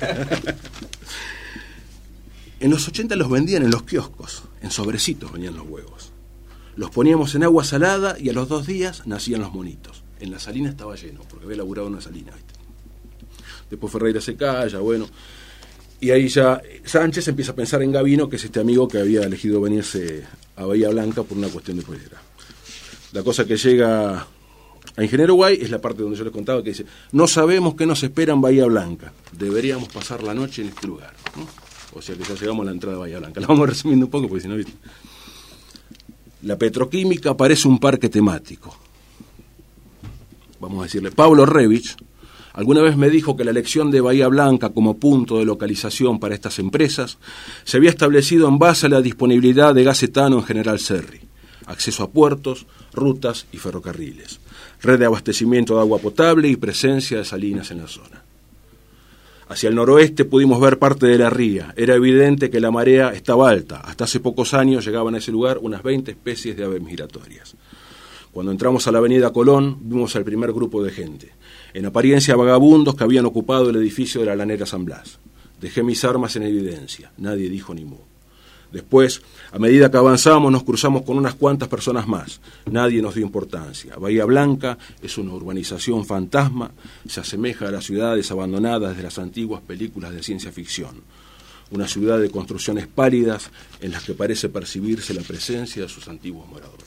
En los ochenta los vendían en los kioscos, en sobrecitos venían los huevos. Los poníamos en agua salada y a los dos días nacían los monitos. En la salina estaba lleno, porque había laburado una salina, ¿viste? Después Ferreira se calla, bueno... Y ahí ya Sánchez empieza a pensar en Gavino, que es este amigo que había elegido venirse a Bahía Blanca por una cuestión de pollera. La cosa que llega a Ingeniero Guay es la parte donde yo les contaba, que dice, no sabemos qué nos espera en Bahía Blanca, deberíamos pasar la noche en este lugar, ¿no? O sea que ya llegamos a la entrada de Bahía Blanca. La vamos resumiendo un poco porque si no, ¿viste? La petroquímica parece un parque temático. Vamos a decirle, Pablo Revich alguna vez me dijo que la elección de Bahía Blanca como punto de localización para estas empresas se había establecido en base a la disponibilidad de gas etano en General Serri, acceso a puertos, rutas y ferrocarriles, red de abastecimiento de agua potable y presencia de salinas en la zona. Hacia el noroeste pudimos ver parte de la ría. Era evidente que la marea estaba alta. Hasta hace pocos años llegaban a ese lugar unas veinte especies de aves migratorias. Cuando entramos a la avenida Colón, vimos al primer grupo de gente, en apariencia vagabundos que habían ocupado el edificio de la lanera San Blas. Dejé mis armas en evidencia. Nadie dijo ni mu. Después, a medida que avanzamos, nos cruzamos con unas cuantas personas más. Nadie nos dio importancia. Bahía Blanca es una urbanización fantasma, se asemeja a las ciudades abandonadas de las antiguas películas de ciencia ficción. Una ciudad de construcciones pálidas en las que parece percibirse la presencia de sus antiguos moradores.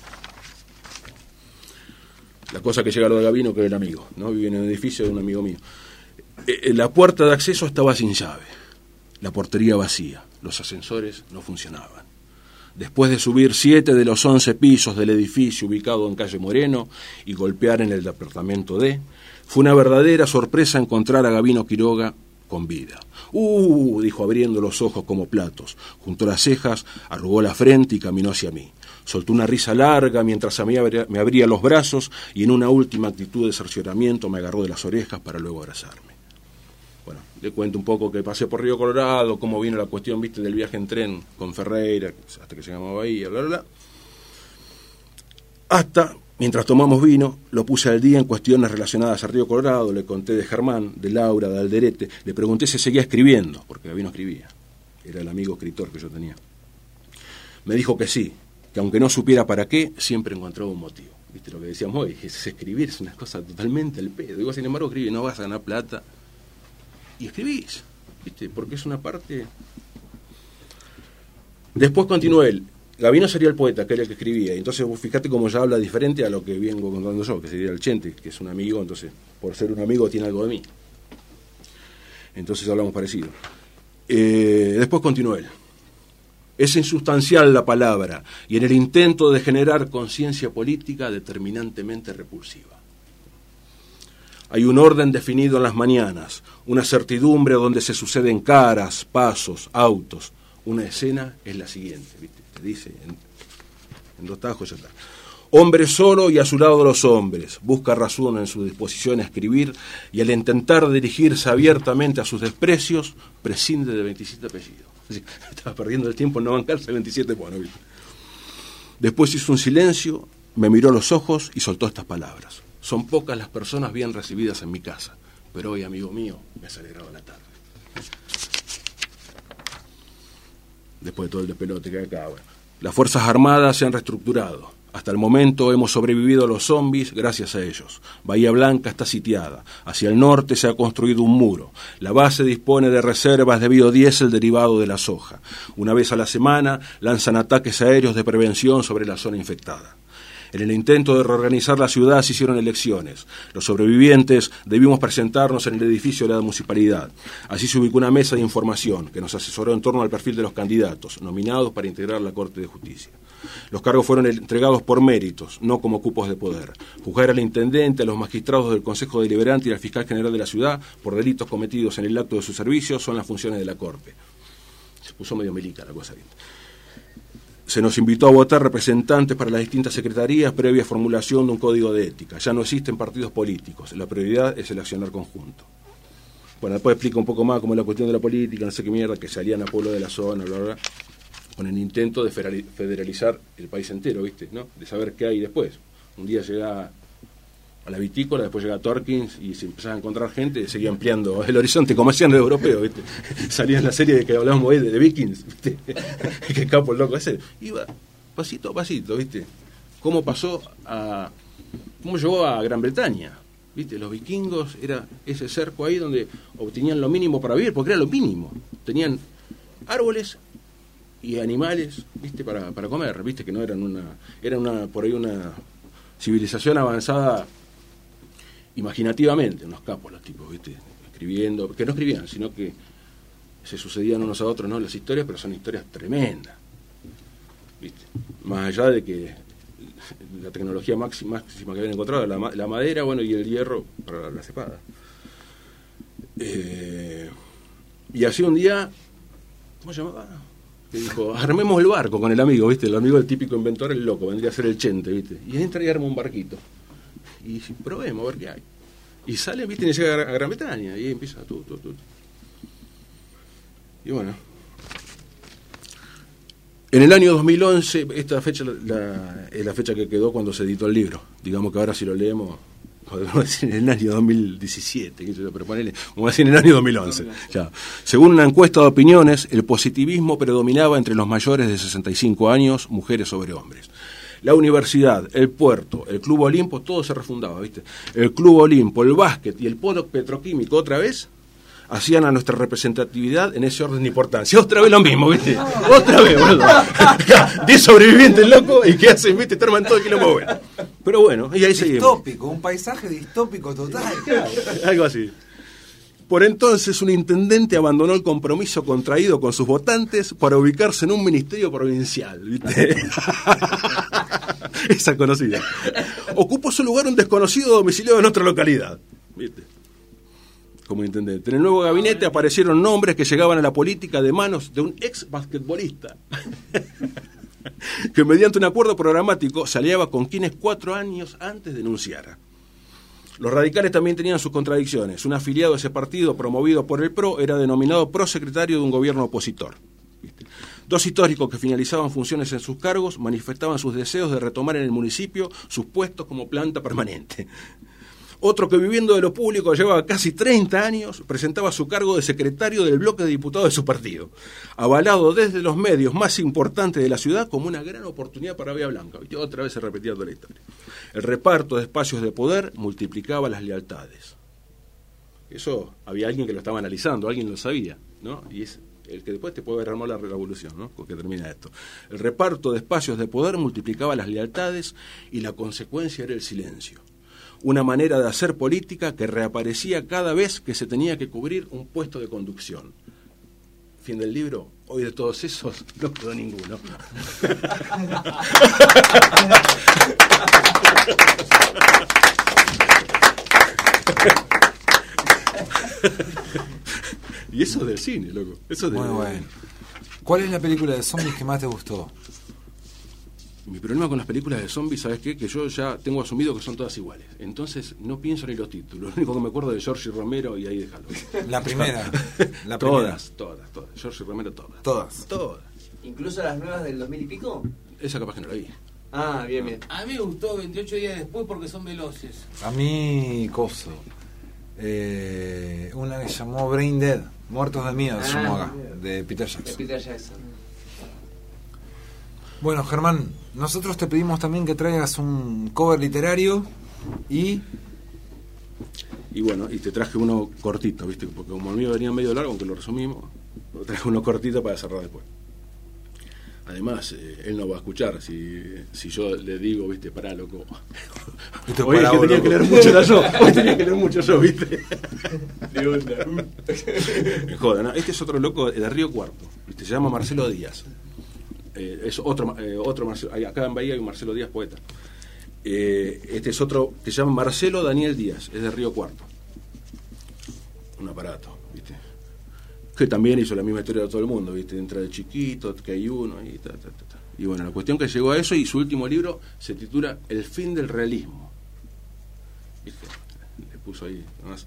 La cosa que llega a lo de Gavino, que es el amigo, ¿no? Vive en un edificio de un amigo mío. Eh, la puerta de acceso estaba sin llave, la portería vacía. Los ascensores no funcionaban. Después de subir siete de los once pisos del edificio ubicado en calle Moreno y golpear en el departamento D, fue una verdadera sorpresa encontrar a Gavino Quiroga con vida. ¡Uh! Dijo abriendo los ojos como platos. Juntó las cejas, arrugó la frente y caminó hacia mí. Soltó una risa larga mientras a mí me abría los brazos y en una última actitud de cercioramiento me agarró de las orejas para luego abrazarme. Bueno, le cuento un poco que pasé por Río Colorado, cómo vino la cuestión, viste, del viaje en tren con Ferreira, hasta que llegamos a Bahía, bla, bla, bla. Hasta, mientras tomamos vino, lo puse al día en cuestiones relacionadas a Río Colorado, le conté de Germán, de Laura, de Alderete, le pregunté si seguía escribiendo, porque Gavino escribía, era el amigo escritor que yo tenía. Me dijo que sí, que aunque no supiera para qué, siempre encontraba un motivo. Viste lo que decíamos hoy, es escribir, es una cosa totalmente al pedo. Digo, sin embargo, escribir, no vas a ganar plata. Y escribís, ¿viste? Porque es una parte. Después continuó él. Gavino sería el poeta, que era el que escribía. Entonces, vos fíjate cómo ya habla diferente a lo que vengo contando yo, que sería el Chente, que es un amigo, entonces, por ser un amigo, tiene algo de mí. Entonces hablamos parecido. Eh, después continuó él. Es insustancial la palabra, y en el intento de generar conciencia política determinantemente repulsiva. Hay un orden definido en las mañanas, una certidumbre donde se suceden caras, pasos, autos. Una escena es la siguiente, ¿viste? Te dice en, en dos tajos ya está. Hombre solo y a su lado los hombres, busca razón en su disposición a escribir y al intentar dirigirse abiertamente a sus desprecios, prescinde de veintisiete apellidos. Estaba perdiendo el tiempo en no bancarse veintisiete, bueno, ¿viste? Después hizo un silencio, me miró a los ojos y soltó estas palabras. Son pocas las personas bien recibidas en mi casa, pero hoy, amigo mío, me has alegrado la tarde. Después de todo el despelote que hay acá, bueno. Las Fuerzas Armadas se han reestructurado. Hasta el momento hemos sobrevivido a los zombies gracias a ellos. Bahía Blanca está sitiada. Hacia el norte se ha construido un muro. La base dispone de reservas de biodiesel derivado de la soja. Una vez a la semana lanzan ataques aéreos de prevención sobre la zona infectada. En el intento de reorganizar la ciudad se hicieron elecciones. Los sobrevivientes debimos presentarnos en el edificio de la municipalidad. Así se ubicó una mesa de información que nos asesoró en torno al perfil de los candidatos nominados para integrar la Corte de Justicia. Los cargos fueron entregados por méritos, no como cupos de poder. Juzgar al intendente, a los magistrados del Consejo Deliberante y al fiscal general de la ciudad por delitos cometidos en el acto de su servicio son las funciones de la Corte. Se puso medio milica la cosa. Se nos invitó a votar representantes para las distintas secretarías previa formulación de un código de ética. Ya no existen partidos políticos, la prioridad es el accionar conjunto. Bueno, después explico un poco más cómo es la cuestión de la política, no sé qué mierda, que salían a pueblo de la zona, bla, bla, bla, con el intento de federalizar el país entero, ¿viste? ¿No? De saber qué hay después. Un día llega a la vitícola, después llega a Torkins y se empezaba a encontrar gente, seguía ampliando el horizonte como hacían los europeos, ¿viste? Salía en la serie de que hablábamos hoy de, de Vikings, ¿viste? Qué capo el loco ese. Iba pasito a pasito, ¿viste? Cómo pasó a... cómo llegó a Gran Bretaña, ¿viste? Los vikingos era ese cerco ahí donde obtenían lo mínimo para vivir, porque era lo mínimo. Tenían árboles y animales, ¿viste? Para, para comer, ¿viste? Que no eran una... era una por ahí una civilización avanzada imaginativamente, unos capos los tipos, ¿viste? Escribiendo, que no escribían, sino que se sucedían unos a otros, ¿no? Las historias, pero son historias tremendas, ¿viste? Más allá de que la tecnología máxima, máxima que habían encontrado, la, la madera, bueno, y el hierro para la, la cepada. Eh, y así un día, ¿cómo se llamaba? Que dijo, armemos el barco con el amigo, ¿viste? El amigo del típico inventor, el loco, vendría a ser el Chente, ¿viste? Y entra y arma un barquito. Y probemos a ver qué hay. Y sale, ¿viste? Y llega a Gran Bretaña. Y ahí empieza tú, tú, tú. Y bueno. En el año dos mil once, esta fecha la, es la fecha que quedó cuando se editó el libro. Digamos que ahora si lo leemos, podemos decir en el año dos mil diecisiete, qué sé yo, pero ponele, vamos a decir en el año dos mil once. Ya. Según una encuesta de opiniones, el positivismo predominaba entre los mayores de sesenta y cinco años, mujeres sobre hombres. La universidad, el puerto, el Club Olimpo, todo se refundaba, ¿viste? El Club Olimpo, el básquet y el polo petroquímico otra vez hacían a nuestra representatividad en ese orden de importancia. Otra vez lo mismo, ¿viste? Otra vez, boludo. diez sobrevivientes, loco, y ¿qué hacen, viste? Te arman todo el quilombo bueno. Pero bueno, y ahí seguimos. Distópico, un paisaje distópico total. Algo así. Por entonces, un intendente abandonó el compromiso contraído con sus votantes para ubicarse en un ministerio provincial, ¿viste? Esa conocida. Ocupó su lugar un desconocido domiciliado en otra localidad, ¿viste? Como intendente. En el nuevo gabinete aparecieron nombres que llegaban a la política de manos de un ex basquetbolista que mediante un acuerdo programático se aliaba con quienes cuatro años antes denunciara. Los radicales también tenían sus contradicciones. Un afiliado a ese partido promovido por el P R O era denominado prosecretario de un gobierno opositor. ¿Viste? Dos históricos que finalizaban funciones en sus cargos manifestaban sus deseos de retomar en el municipio sus puestos como planta permanente. Otro que viviendo de lo público llevaba casi treinta años, presentaba su cargo de secretario del bloque de diputados de su partido, avalado desde los medios más importantes de la ciudad como una gran oportunidad para Bahía Blanca. Y otra vez se repetía toda la historia. El reparto de espacios de poder multiplicaba las lealtades. Eso había alguien que lo estaba analizando, alguien lo sabía, ¿no? Y es el que después te puede haber armado la revolución, ¿no? Porque termina esto. El reparto de espacios de poder multiplicaba las lealtades y la consecuencia era el silencio. Una manera de hacer política que reaparecía cada vez que se tenía que cubrir un puesto de conducción. Fin del libro. Hoy de todos esos no quedó ninguno. Y eso es del cine, loco. Eso es de... Muy bueno. ¿Cuál es la película de zombies que más te gustó? Mi problema con las películas de zombies, ¿sabes qué? Que yo ya tengo asumido que son todas iguales. Entonces no pienso ni los títulos. Lo único que me acuerdo es de George Romero y ahí déjalo. La primera. La todas, primera. todas, todas. George Romero, todas. Todas. Todas. ¿Incluso las nuevas del dos mil y pico? Esa capaz que no la vi. Ah, bien, bien. A mí me gustó veintiocho días después porque son veloces. A mí, coso. Eh, una que se llamó Brain Dead. Muertos de miedo, se llamó acá. De Peter Jackson. De Peter Jackson. Bueno, Germán, nosotros te pedimos también que traigas un cover literario y... Y bueno, y te traje uno cortito, ¿viste? Porque como el mío venía medio largo, aunque lo resumimos, traje uno cortito para cerrar después. Además, eh, él no va a escuchar si, si yo le digo, ¿viste? Pará, loco. Hoy es que tenía que leer mucho era yo. Hoy tenía que leer mucho yo, ¿viste? De onda. Joder, ¿no? Este es otro loco de Río Cuarto, ¿viste? Se llama Marcelo Díaz. Eh, es otro, eh, otro Marcelo, acá en Bahía hay un Marcelo Díaz poeta. Eh, este es otro que se llama Marcelo Daniel Díaz, es de Río Cuarto. Un aparato, ¿viste? Que también hizo la misma historia de todo el mundo, ¿viste? Entra de chiquito, que hay uno y ta, ta, ta, ta. Y bueno, la cuestión que llegó a eso, y su último libro se titula El fin del realismo. ¿Viste? Le puso ahí, además.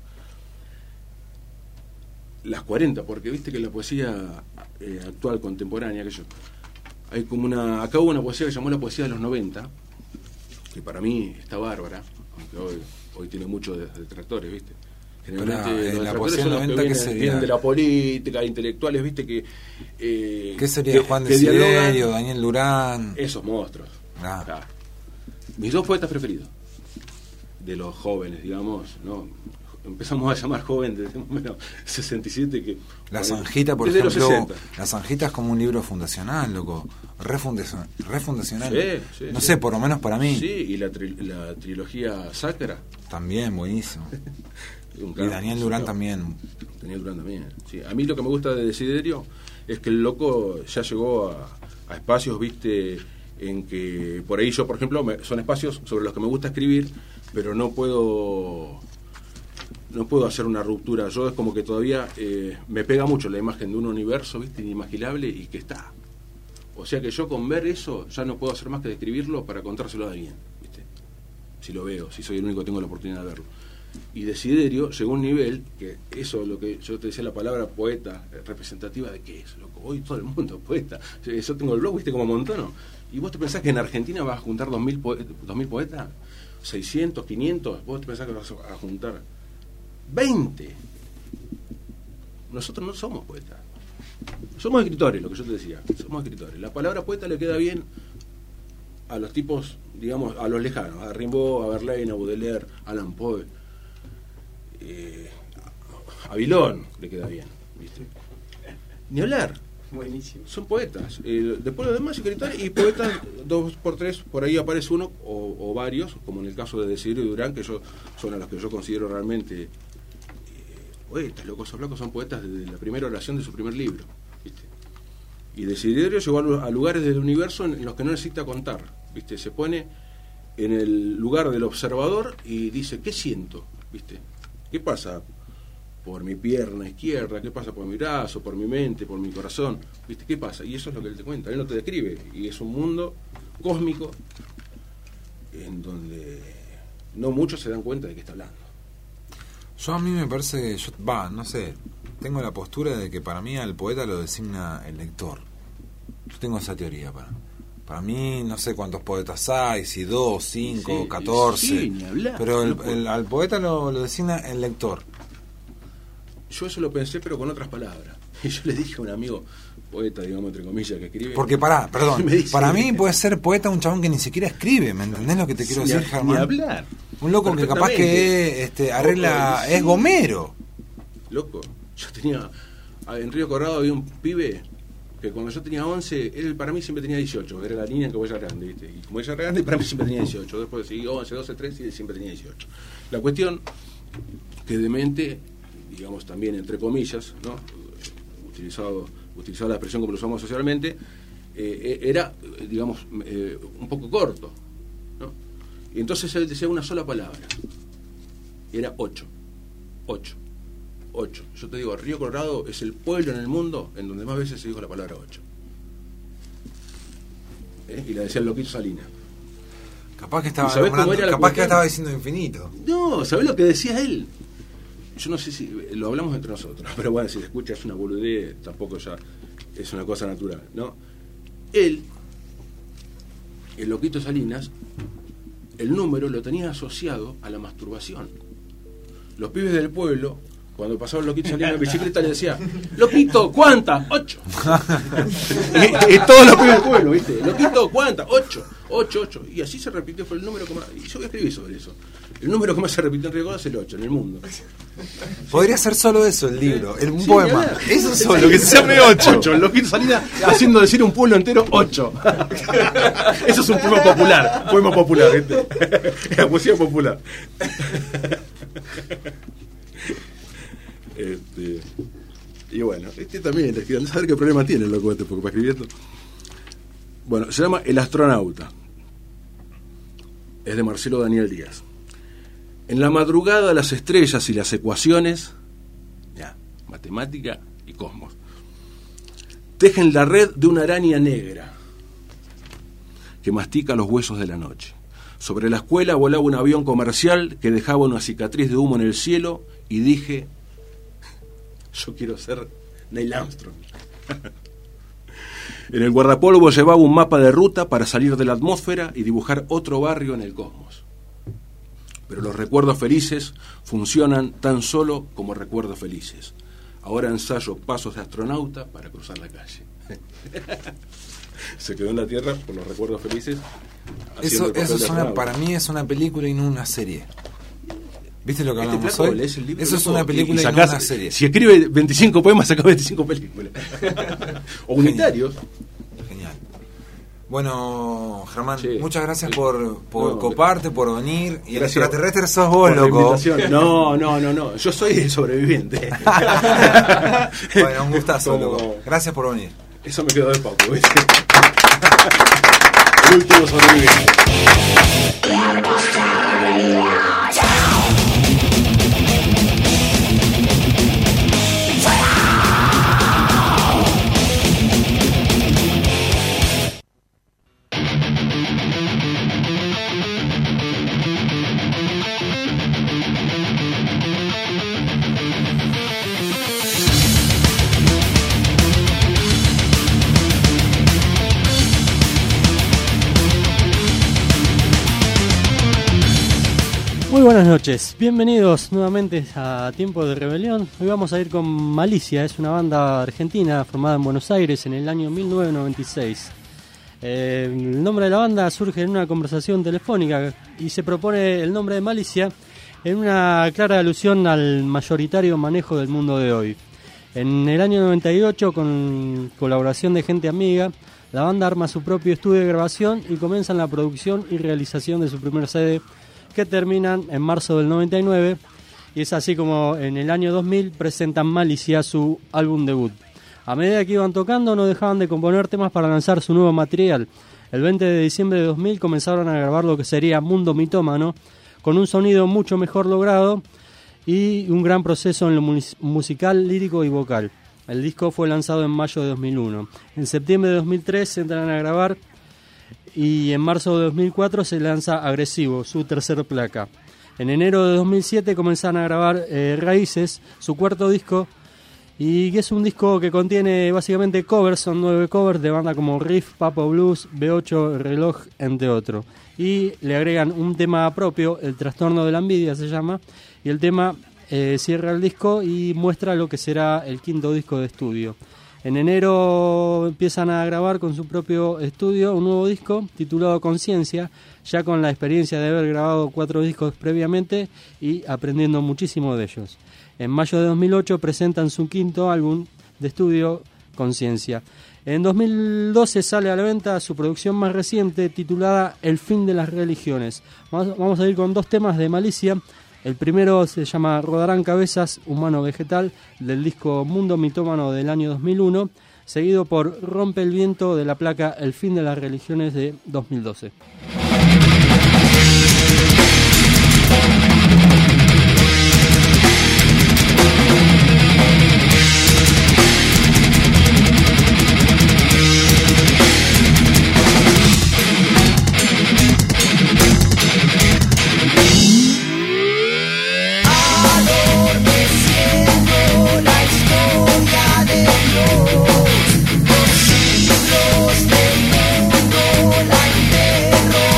Las cuarenta, porque viste que la poesía eh, actual, contemporánea, que yo. Hay como una, acá hubo una poesía que se llamó la poesía de los noventa, que para mí está bárbara, aunque hoy, hoy tiene muchos detractores, ¿viste? Generalmente Pero, eh, los la detractores poesía son los noventa, que vienen, ¿qué sería? vienen de la política, intelectuales, ¿viste? Que, eh, ¿Qué sería que, Juan de que Siderio, dialogan, Daniel Durán? Esos monstruos. Ah. Claro. Mis dos poetas preferidos, de los jóvenes, digamos, ¿no? Empezamos a llamar joven desde bueno, sesenta y siete que La Zanjita, por desde ejemplo, los sesenta. La Zanjita es como un libro fundacional, loco, refundacional, refundacional. Sí, sí, no sí. sé, por lo menos para mí. Sí, y la, tri- la trilogía Sacra. También, buenísimo. Un Y Daniel Durán también. Daniel Durán también. Sí. A mí lo que me gusta de Desiderio es que el loco ya llegó a, a espacios, viste, en que por ahí yo, por ejemplo, me, son espacios sobre los que me gusta escribir, pero no puedo no puedo hacer una ruptura. Yo es como que todavía eh, me pega mucho la imagen de un universo, ¿viste? Inimaginable y que está. O sea que yo con ver eso ya no puedo hacer más que describirlo para contárselo a alguien, ¿viste? Si lo veo, si soy el único que tengo la oportunidad de verlo. Y Desiderio llegó a un nivel que eso, lo que yo te decía, la palabra poeta, representativa de qué es, loco. Hoy todo el mundo es poeta. Yo tengo el blog, viste, como montono. Y vos te pensás que en Argentina vas a juntar dos mil poetas, seiscientos, quinientos, vos te pensás que vas a juntar veinte. Nosotros no somos poetas. Somos escritores, lo que yo te decía. Somos escritores. La palabra poeta le queda bien a los tipos, digamos, a los lejanos, a Rimbaud, a Verlaine, a Baudelaire, a Allan Poe. Eh, a Villon le queda bien, ¿viste? Ni hablar. Buenísimo. Son poetas. Eh, después los demás escritores y poetas dos por tres, por ahí aparece uno o, o varios, como en el caso de Desiderio y Durán, que yo, son a los que yo considero realmente eh, poetas. Locos o Flacos son poetas desde la primera oración de su primer libro, ¿viste? Y Desiderio llegó a lugares del universo en los que no necesita contar, ¿viste? Se pone en el lugar del observador y dice, ¿qué siento? ¿Viste? ¿Qué pasa por mi pierna izquierda? ¿Qué pasa por mi brazo, por mi mente, por mi corazón? ¿Viste? ¿Qué pasa? Y eso es lo que él te cuenta, él no te describe. Y es un mundo cósmico en donde no muchos se dan cuenta de que está hablando. Yo a mí me parece que, yo, va, no sé, tengo la postura de que para mí al poeta lo designa el lector. Yo tengo esa teoría para Para mí, no sé cuántos poetas hay, si dos, cinco, sí, catorce. Sí, ni hablar, pero el, el, al poeta lo, lo designa el lector. Yo eso lo pensé, pero con otras palabras. Y yo le dije a un amigo, poeta, digamos, entre comillas, que escribe. Porque, pará, perdón, dice, para mí puede ser poeta un chabón que ni siquiera escribe, ¿me entendés lo que te quiero sí, decir, Germán? Ni hablar. Un loco que capaz que este, arregla, loco, es gomero. Loco, yo tenía, en Río Colorado había un pibe que cuando yo tenía once, él para mí siempre tenía dieciocho, era la línea en que voy a grande, ¿viste? Y como ella era grande, para mí siempre tenía dieciocho, después seguí once, doce, trece y él siempre tenía dieciocho. La cuestión que de mente, digamos también entre comillas, ¿no? Utilizado, utilizado la expresión como lo usamos socialmente, eh, era, digamos, eh, un poco corto, ¿no? Y entonces él decía una sola palabra, y era ocho, ocho. ocho. Yo te digo, Río Colorado es el pueblo en el mundo en donde más veces se dijo la palabra ocho. ¿Eh? Y la decía el loquito Salinas. Capaz que estaba nombrando, capaz que estaba diciendo infinito. No, ¿sabés lo que decía él? Yo no sé si lo hablamos entre nosotros, pero bueno, si se escucha es una boludez, tampoco ya es una cosa natural, ¿no? Él, el loquito Salinas, el número lo tenía asociado a la masturbación. Los pibes del pueblo, cuando pasaba el loquito Salinas en bicicleta, le decía, loquito, ¿cuántas? Ocho. y, y todos los pibes del pueblo, ¿viste? Loquito, ¿cuántas? Ocho. Ocho, ocho. Y así se repitió, fue el número que más... Y yo voy a escribir sobre eso. El número que más se repitió en Río Colorado es el ocho, en el mundo. Podría ser solo eso el libro, el, un sí, poema. Eso es solo, que se llame ocho. Ocho, el loquito Salinas haciendo decir un pueblo entero ocho. Eso es un poema popular. Poema popular, ¿viste? La poesía popular. Este, y bueno, este también, no saber qué problema tiene el loco este, porque para escribir esto. Bueno, se llama El astronauta. Es de Marcelo Daniel Díaz. En la madrugada las estrellas y las ecuaciones, ya, matemática y cosmos, tejen la red de una araña negra que mastica los huesos de la noche. Sobre la escuela volaba un avión comercial que dejaba una cicatriz de humo en el cielo y dije, yo quiero ser Neil Armstrong. En el guardapolvo llevaba un mapa de ruta para salir de la atmósfera y dibujar otro barrio en el cosmos. Pero los recuerdos felices funcionan tan solo como recuerdos felices. Ahora ensayo pasos de astronauta para cruzar la calle. Se quedó en la Tierra por los recuerdos felices. Eso, eso es una, para mí es una película y no una serie. ¿Viste lo que hablamos este hoy? Es eso es una película y, y, y no una serie. Si escribe veinticinco poemas, saca veinticinco películas. O unitarios. Genial. Bueno, Germán, sí, muchas gracias sí. por, por no, coparte, por venir. Y el extraterrestre sos vos, loco. No, no, no, no. Yo soy el sobreviviente. Bueno, un gustazo, no, loco. Gracias por venir. Eso me quedó de poco, ¿viste? El último sobreviviente. Muy buenas noches, bienvenidos nuevamente a Tiempo de Rebelión. Hoy vamos a ir con Malicia, es una banda argentina formada en Buenos Aires en el año mil novecientos noventa y seis. Eh, el nombre de la banda surge en una conversación telefónica y se propone el nombre de Malicia en una clara alusión al mayoritario manejo del mundo de hoy. En el año noventa y ocho, con colaboración de gente amiga, la banda arma su propio estudio de grabación y comienzan la producción y realización de su primer C D, que terminan en marzo del noventa y nueve, y es así como en el año dos mil presentan Malicia, su álbum debut. A medida que iban tocando no dejaban de componer temas para lanzar su nuevo material. El veinte de diciembre de dos mil comenzaron a grabar lo que sería Mundo Mitómano, con un sonido mucho mejor logrado y un gran proceso en lo musical, lírico y vocal. El disco fue lanzado en mayo de dos mil uno. En septiembre de dos mil tres se entran a grabar y en marzo de dos mil cuatro se lanza Agresivo, su tercer placa. En enero de dos mil siete comenzaron a grabar eh, Raíces, su cuarto disco, y es un disco que contiene básicamente covers, son nueve covers de bandas como Riff, Papo Blues, B ocho, Reloj, entre otros. Y le agregan un tema propio, El Trastorno de la Envidia se llama, y el tema eh, cierra el disco y muestra lo que será el quinto disco de estudio. En enero empiezan a grabar con su propio estudio un nuevo disco titulado Conciencia, ya con la experiencia de haber grabado cuatro discos previamente y aprendiendo muchísimo de ellos. En mayo de dos mil ocho presentan su quinto álbum de estudio, Conciencia. En dos mil doce sale a la venta su producción más reciente titulada El fin de las religiones. Vamos a ir con dos temas de Malicia. El primero se llama Rodarán Cabezas, Humano Vegetal, del disco Mundo Mitómano del año dos mil uno, seguido por Rompe el Viento de la placa El fin de las religiones de dos mil doce. Los siglos del mundo la interrogan.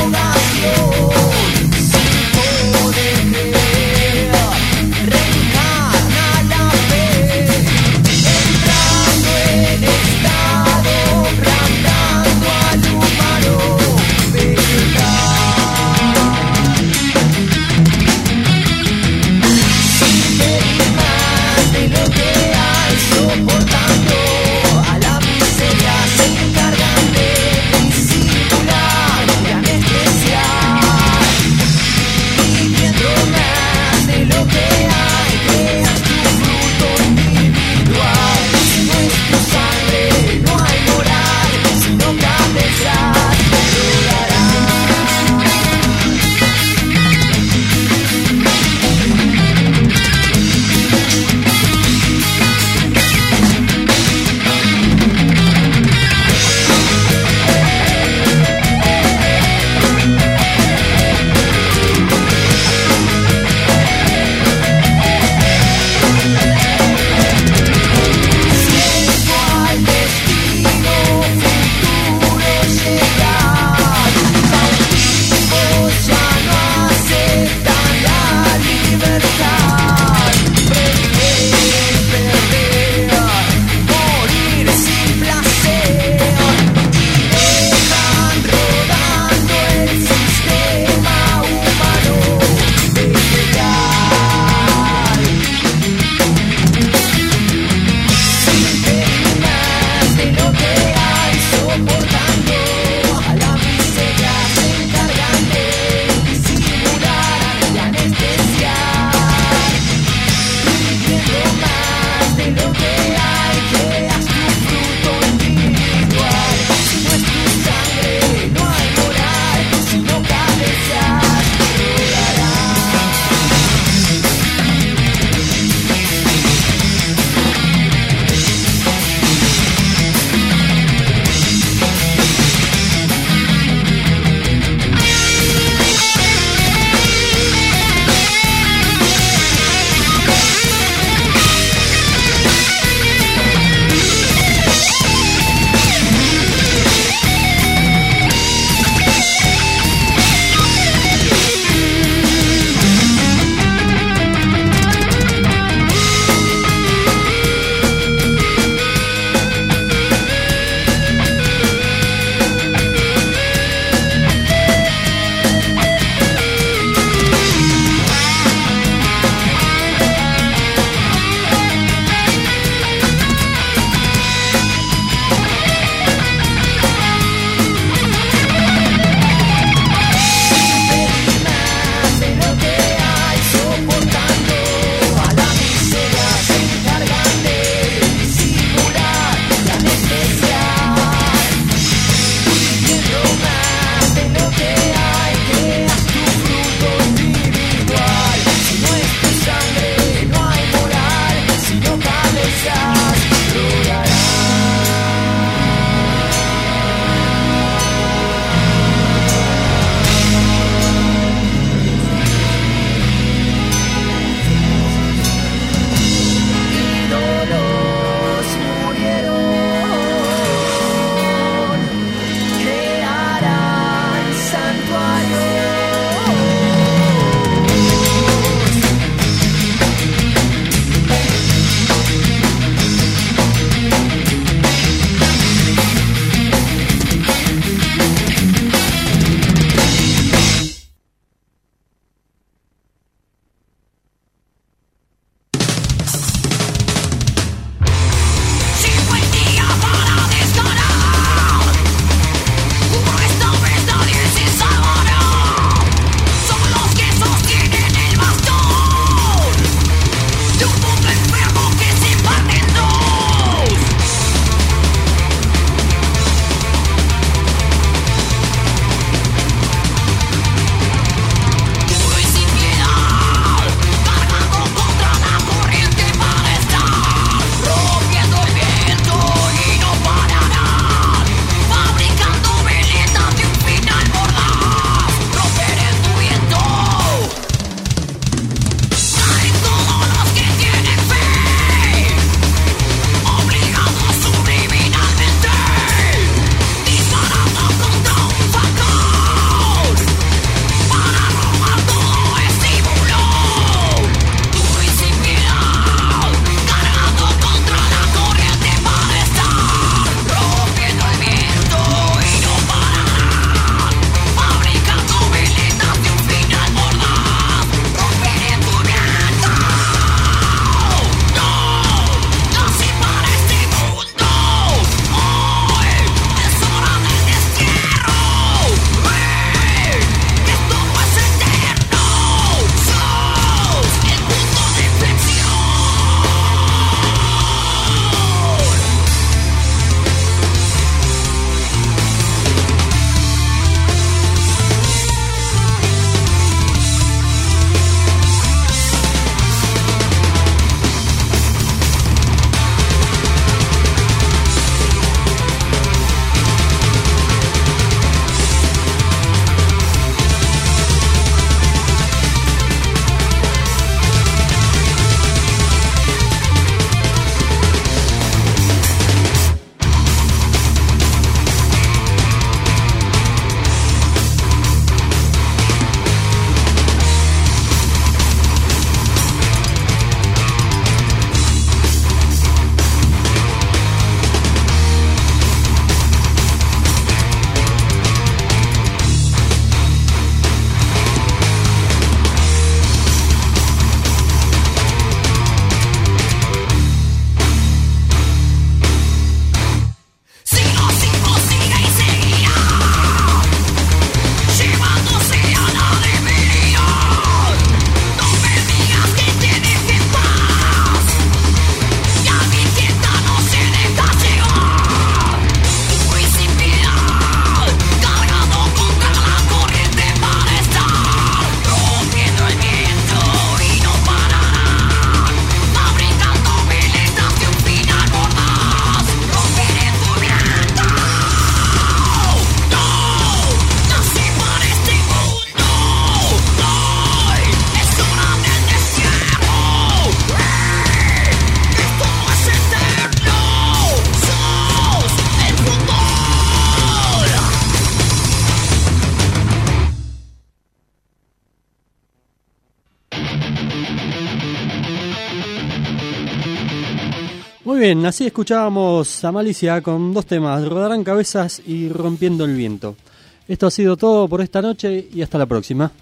bien, así escuchábamos a Malicia con dos temas, Rodarán Cabezas y Rompiendo el Viento. Esto ha sido todo por esta noche y hasta la próxima.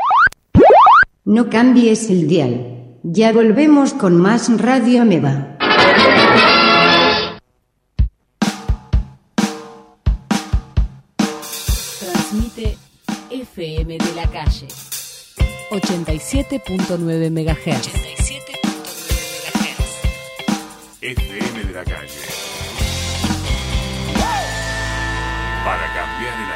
No cambies el dial. Ya volvemos con más Radio Ameba. Transmite F M de la Calle ochenta y siete punto nueve megahertz. ochenta y siete punto nueve megahertz. F M de la Calle. Para cambiar el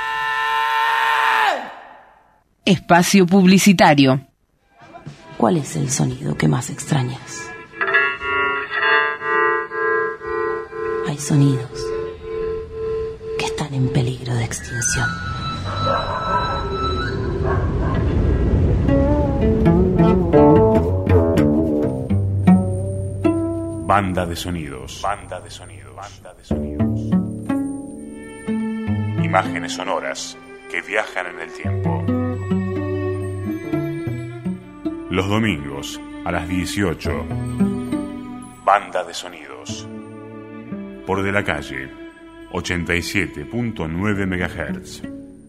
aire. Espacio publicitario. ¿Cuál es el sonido que más extrañas? Hay sonidos que están en peligro de extinción. Banda de sonidos. Banda de sonidos. Banda de sonidos. Imágenes sonoras que viajan en el tiempo. Los domingos a las dieciocho. Banda de sonidos. Por De la Calle ochenta y siete punto nueve megahertz.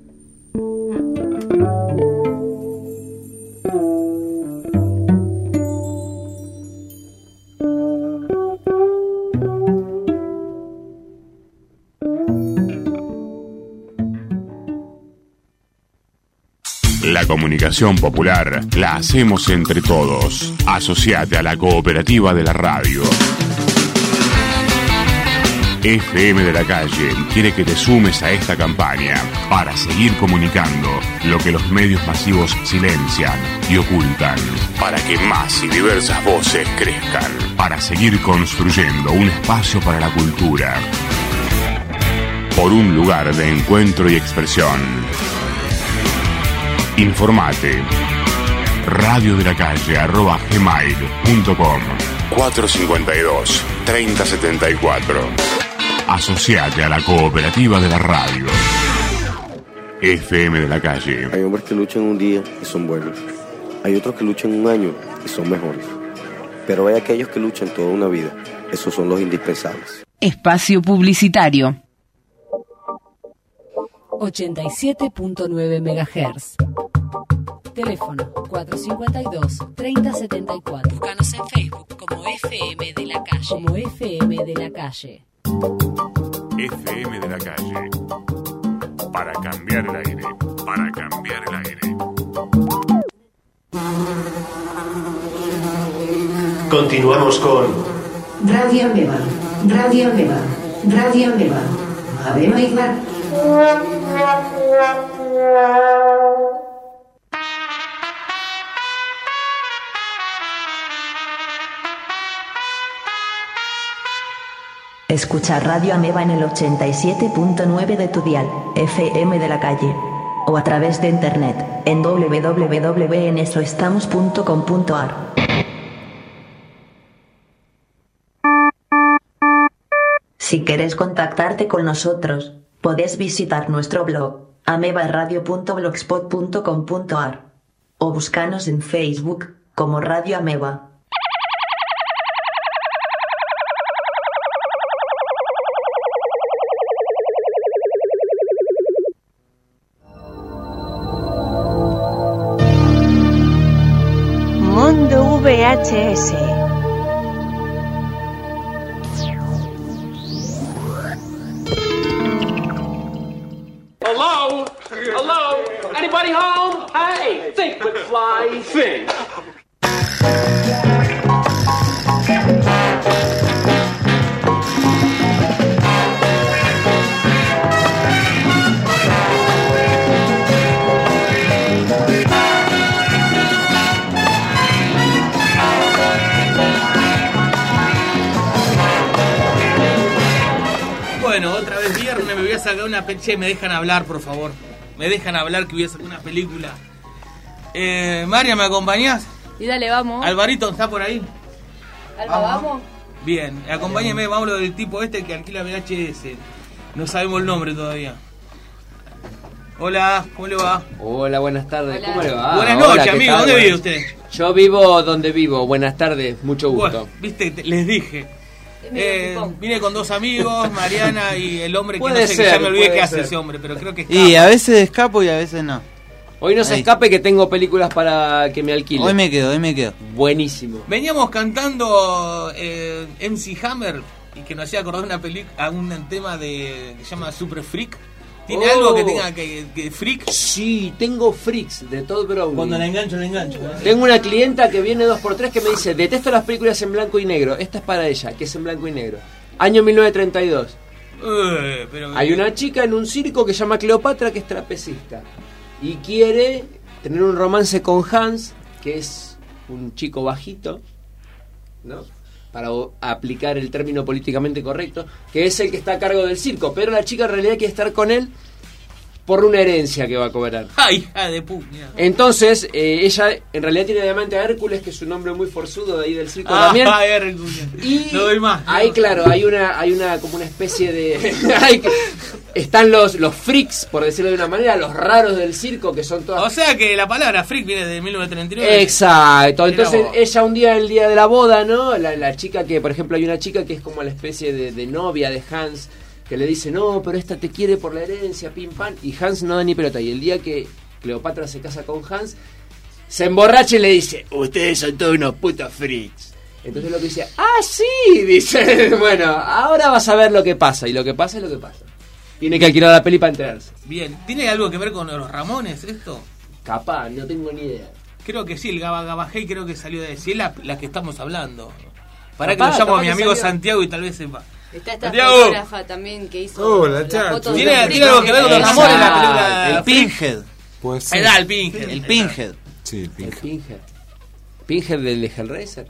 La comunicación popular la hacemos entre todos. Asociate a la cooperativa de la radio. F M de la Calle quiere que te sumes a esta campaña para seguir comunicando lo que los medios masivos silencian y ocultan, para que más y diversas voces crezcan, para seguir construyendo un espacio para la cultura, por un lugar de encuentro y expresión. Informate. Radio de la Calle arroba gmail punto com cuatro cinco dos, tres cero siete cuatro. Asociate a la cooperativa de la radio. F M de la Calle. Hay hombres que luchan un día y son buenos. Hay otros que luchan un año y son mejores. Pero hay aquellos que luchan toda una vida. Esos son los indispensables. Espacio publicitario. ochenta y siete punto nueve megahertz. Teléfono cuatro cinco dos, tres cero siete cuatro. Búscanos en Facebook como F M de la Calle. Como F M de la Calle. F M de la Calle. Para cambiar el aire. Para cambiar el aire. Continuamos con Radio Ameba. Radio Ameba. Radio Ameba. Ave María. Escucha Radio Ameba en el ochenta y siete punto nueve de tu dial, F M de la Calle. O a través de internet, en doble u doble u doble u punto en eso estamos punto com punto a r. Si quieres contactarte con nosotros, podés visitar nuestro blog, amebaradio punto blogspot punto com punto a r. O buscanos en Facebook, como Radio Ameba. Mundo V H S. Hello? Hello? Anybody home? Hey, think would fly, think. Bueno, otra vez viernes me voy a sacar una película. Me dejan hablar, por favor. Me dejan hablar que voy a sacar una película. Eh, María, ¿me acompañás? Y dale, vamos. Alvarito, ¿está por ahí? Alba, vamos. Bien, acompáñeme, vamos a lo del tipo este que alquila V H S. No sabemos el nombre todavía. Hola, ¿cómo le va? Hola, buenas tardes. Hola. ¿Cómo le va? Buenas Hola, noches, ¿qué amigo. tal? ¿Dónde Buenas- vive usted? Yo vivo donde vivo. Buenas tardes, mucho gusto. Bueno, viste, te- les dije. Eh, vine con dos amigos, Mariana y el hombre que Puede no sé, ser, que ya me olvidé puede qué hace ser. ese hombre, pero creo que escapa. Y a veces escapo y a veces no. Hoy no se Ahí. escape que tengo películas para que me alquilen. Hoy me quedo, hoy me quedo. Buenísimo. Veníamos cantando eh, M C Hammer y que nos hacía acordar una película, a un tema de que se llama Super Freak. ¿Tiene Oh. algo que tenga que, que freak? Sí, tengo Freaks de Todd Browning. Cuando la engancho, la engancho. ¿eh? Tengo una clienta que viene dos por tres que me dice, detesto las películas en blanco y negro. Esta es para ella, que es en blanco y negro. Año mil novecientos treinta y dos. Eh, pero, Hay una chica en un circo que se llama Cleopatra que es trapecista. Y quiere tener un romance con Hans, que es un chico bajito, ¿no? Para o- aplicar el término políticamente correcto, que es el que está a cargo del circo. Pero la chica en realidad quiere estar con él por una herencia que va a cobrar. ¡Ay, hija de puta! Entonces, eh, ella en realidad tiene diamante a Hércules, que es un hombre muy forzudo de ahí del circo Ah, también. Hércules. Y No doy más. ahí, claro, hay una, hay una como una especie de... hay que- están los, los freaks, por decirlo de una manera, los raros del circo, que son todas... O sea que la palabra freak viene de mil novecientos treinta y nueve. Exacto, Mirá entonces vos. ella un día, el día de la boda, ¿no? La, la chica que, por ejemplo, hay una chica que es como la especie de, de novia de Hans, que le dice, no, pero esta te quiere por la herencia, pim pam, y Hans no da ni pelota. Y el día que Cleopatra se casa con Hans, se emborracha y le dice, ustedes son todos unos putos freaks. Entonces lo que dice, ah, sí, dice, bueno, ahora vas a ver lo que pasa. Y lo que pasa es lo que pasa. Tiene que alquilar la peli para enterarse. Bien, ¿tiene algo que ver con los Ramones esto? Capaz, no tengo ni idea. Creo que sí, el Gaba Gaba Hey creo que salió de... Si es la, la que estamos hablando. Para que Capaz, lo llamo a capaz mi que amigo salió. Santiago y tal vez sepa. Está esta Santiago. fotógrafa también que hizo Hola, las chacho. fotos ¿Tiene, de los tiene algo que ver con los Exacto. Ramones la película? El Pinhead. Puede Ahí ser. da, el Pinhead. El Pinhead. Sí, el El Pinhead. Pinhead. Pinhead del de Hellraiser.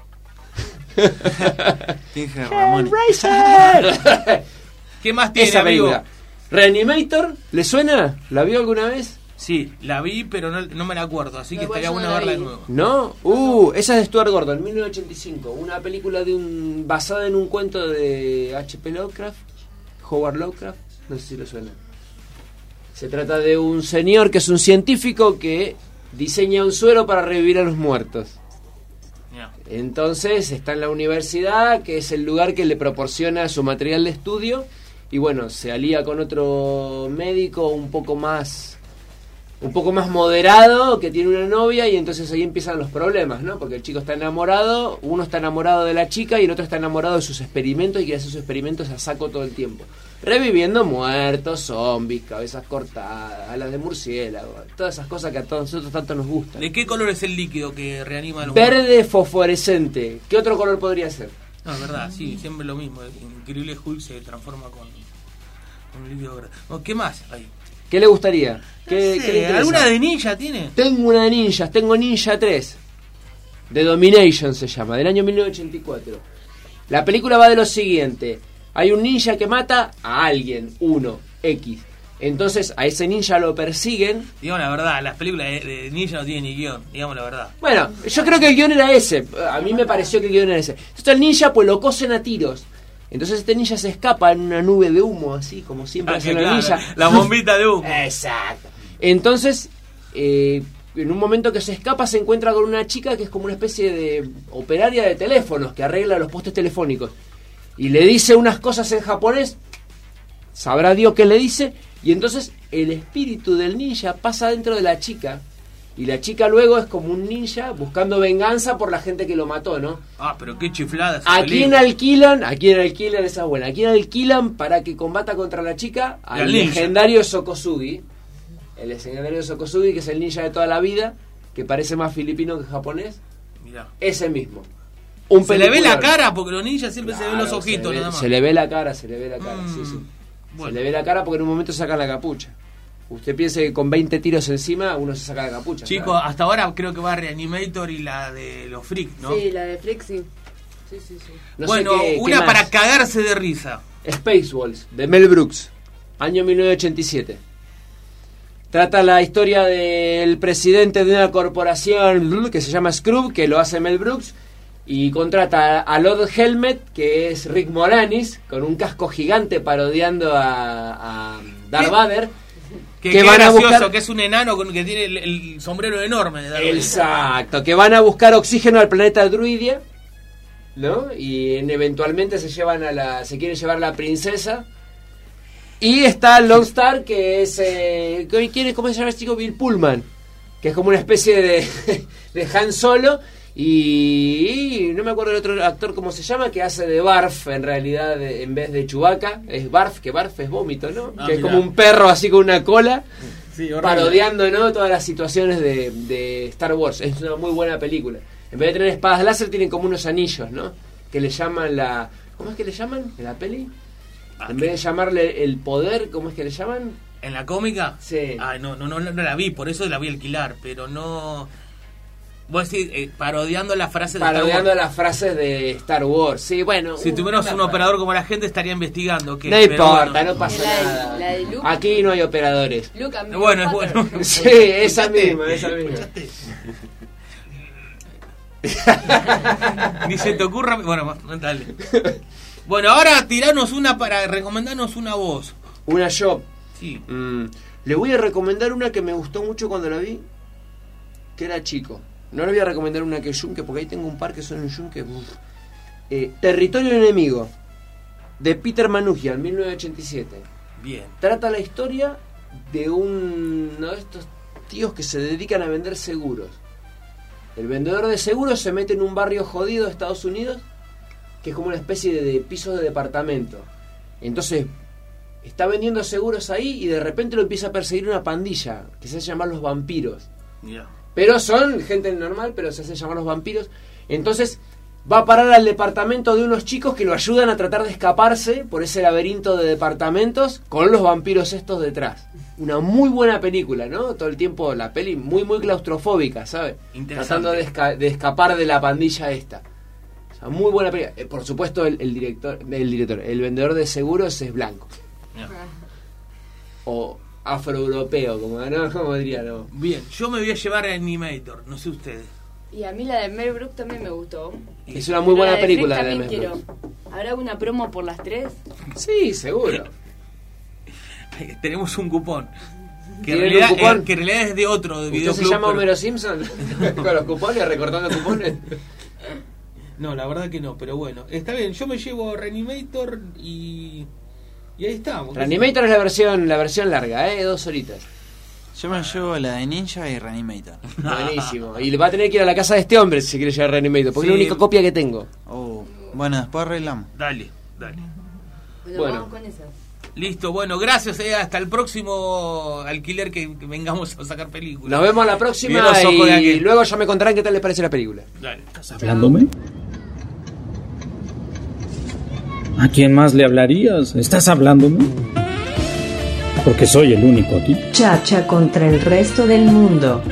Pinhead Ramón. ¿Qué más tiene, Esa amigo? película. Reanimator, ¿le suena? ¿La vio alguna vez? Sí, la vi, pero no, no me la acuerdo, así que No, estaría igual yo bueno no la verla de vi. nuevo. ¿No? Uh, esa es de Stuart Gordon, mil novecientos ochenta y cinco. Una película de un basada en un cuento de H P Lovecraft, Howard Lovecraft, no sé si le suena. Se trata de un señor que es un científico que diseña un suero para revivir a los muertos. Ya. Entonces está en la universidad, que es el lugar que le proporciona su material de estudio, y bueno, se alía con otro médico un poco más un poco más moderado, que tiene una novia, y entonces ahí empiezan los problemas, ¿no? Porque el chico está enamorado, uno está enamorado de la chica y el otro está enamorado de sus experimentos y quiere hacer sus experimentos a saco todo el tiempo. Reviviendo muertos, zombies, cabezas cortadas, alas de murciélago, todas esas cosas que a todos nosotros tanto nos gustan. ¿De qué color es el líquido que reanima a los muertos? Verde fosforescente. ¿Qué otro color podría ser? No, es verdad, sí, siempre lo mismo. El increíble Hulk se transforma con, con un líquido verde. No, ¿qué más hay? ¿Qué le gustaría? ¿Qué, No sé, qué le interesa? ¿alguna de ninja tiene? Tengo una de ninjas, tengo Ninja tres. The Domination se llama, del año mil novecientos ochenta y cuatro. La película va de lo siguiente. Hay un ninja que mata a alguien, uno, X. Entonces a ese ninja lo persiguen. Digamos la verdad, las películas de, de ninja no tienen ni guión, digamos la verdad. Bueno, yo creo que el guión era ese. A mí me pareció que el guión era ese. Entonces el ninja pues lo cosen a tiros. Entonces este ninja se escapa en una nube de humo, así como siempre Ah, hacen que los claro, ninjas. la bombita de humo. Exacto. Entonces, eh, en un momento que se escapa se encuentra con una chica que es como una especie de operaria de teléfonos que arregla los postes telefónicos. Y le dice unas cosas en japonés, sabrá Dios qué le dice, y entonces el espíritu del ninja pasa dentro de la chica. Y la chica luego es como un ninja buscando venganza por la gente que lo mató, ¿no? Ah, pero qué chiflada esa ¿A película. quién alquilan? ¿A quién alquilan esa buena? ¿A quién alquilan para que combata contra la chica? Y Al al ninja. legendario Sokosugi. El legendario Sokosugi, que es el ninja de toda la vida, que parece más filipino que japonés. Mirá. Ese mismo. Un Se le ve la peliculón. cara, porque los ninjas siempre se ven los Claro, ojitos, se le, nada más. se le ve la cara, se le ve la cara, Mm, sí, sí. bueno. Se le ve la cara porque en un momento sacan la capucha. Usted piense que con veinte tiros encima uno se saca la capucha. Chicos, claro. hasta ahora creo que va Reanimator y la de los freaks, ¿no? Sí, la de Flex, sí. Sí, sí, sí. No sé bueno, qué- qué una más. para cagarse de risa. Spaceballs, de Mel Brooks, año mil novecientos ochenta y siete. Trata la historia del presidente de una corporación que se llama Scrub, que lo hace Mel Brooks, y contrata a Lord Helmet, que es Rick Moranis, con un casco gigante parodiando a, a Darth ¿Qué? Vader. Que, que que van a gracioso, buscar- que es un enano con, que tiene el, el sombrero enorme. De Darth Vader. Exacto, que van a buscar oxígeno al planeta Druidia. ¿no? Y en- eventualmente se llevan a la, se quiere llevar la princesa. Y está Lone Star, que es, eh, ¿quién es? ¿Cómo se llama este chico? Bill Pullman, que es como una especie de, de Han Solo. Y, y no me acuerdo el otro actor cómo se llama, que hace de Barf en realidad de- en vez de Chewbacca. Es Barf, que Barf es vómito, ¿no? Ah, que es mirá. como un perro así con una cola. Sí, horrible. Parodiando, ¿no? Todas las situaciones de, de Star Wars. Es una muy buena película. En vez de tener espadas láser, tienen como unos anillos, ¿no? Que le llaman la... ¿Cómo es que le llaman en la peli? En vez de llamarle el poder, ¿cómo es que le llaman? ¿En la cómica? Sí. Ay, no, no, no, no la vi, por eso la vi alquilar, pero no... Vos decís, eh, parodiando las frases de Parodiando Star Wars. las frases de Star Wars. Sí, bueno. Si tuviéramos una un operador como la gente, estaría investigando. ¿Qué? No Pero importa, bueno. no pasa La de- nada. la de Luke. Aquí no hay operadores. Luke, a mí me Bueno, es encanta. bueno. Sí, esa Escuchate. misma, esa misma. Ni se te ocurra. Bueno, dale. Bueno, ahora tiranos una para recomendarnos una voz. Una yo. Sí. Mm, le voy a recomendar una que me gustó mucho cuando la vi, que era chico. No le voy a recomendar una que es yunque, porque ahí tengo un par que son un yunque. uf. Eh, Territorio Enemigo, de Peter Manoogian, mil novecientos ochenta y siete. Bien. Trata la historia de un, uno de estos tíos que se dedican a vender seguros. El vendedor de seguros se mete en un barrio jodido de Estados Unidos, que es como una especie de, de pisos de departamento. Entonces, está vendiendo seguros ahí y de repente lo empieza a perseguir una pandilla, que se hace llamar los vampiros. Ya. Pero son gente normal, pero se hace llamar los vampiros. Entonces va a parar al departamento de unos chicos que lo ayudan a tratar de escaparse por ese laberinto de departamentos con los vampiros estos detrás. Una muy buena película, ¿no? Todo el tiempo la peli muy muy claustrofóbica, ¿sabes? Interesante. Tratando de, esca- de escapar de la pandilla esta. O sea, muy buena película. Eh, por supuesto el, el director, el director, el vendedor de seguros es blanco. Ya. O afroeuropeo, como, ¿no? Como diría, ¿no? Bien, yo me voy a llevar a Animator, no sé ustedes. Y a mí la de Mel Brooks también me gustó. Es una muy buena La de película Freak la de también Mel quiero. ¿Habrá una promo por las tres? Sí, seguro. Tenemos un cupón. Que en, ¿Tienen realidad, un cupón? eh, que en realidad es de otro, de ¿Usted videoclub. se llama pero- Homero Simpson? Con los cupones, recortando cupones. No, la verdad que no, pero bueno. Está bien, yo me llevo Reanimator y... Y ahí estamos. Reanimator es la versión, la versión larga, ¿eh? Dos horitas. Yo me llevo la de Ninja y Reanimator. Buenísimo. Y le va a tener que ir a la casa de este hombre si quiere llevar Reanimator, porque Sí. es la única copia que tengo. Oh, bueno, después arreglamos. Dale, dale. Bueno, Bueno. vamos con esa. Listo, bueno, gracias. Eh, hasta el próximo alquiler que, que vengamos a sacar películas. Nos vemos la Mirá próxima los ojos de y aquel. luego ya me contarán qué tal les parece la película. Dale. ¿Hablándome? ¿A quién más le hablarías? ¿Estás hablándome? Porque soy el único aquí. Chacha contra el resto del mundo.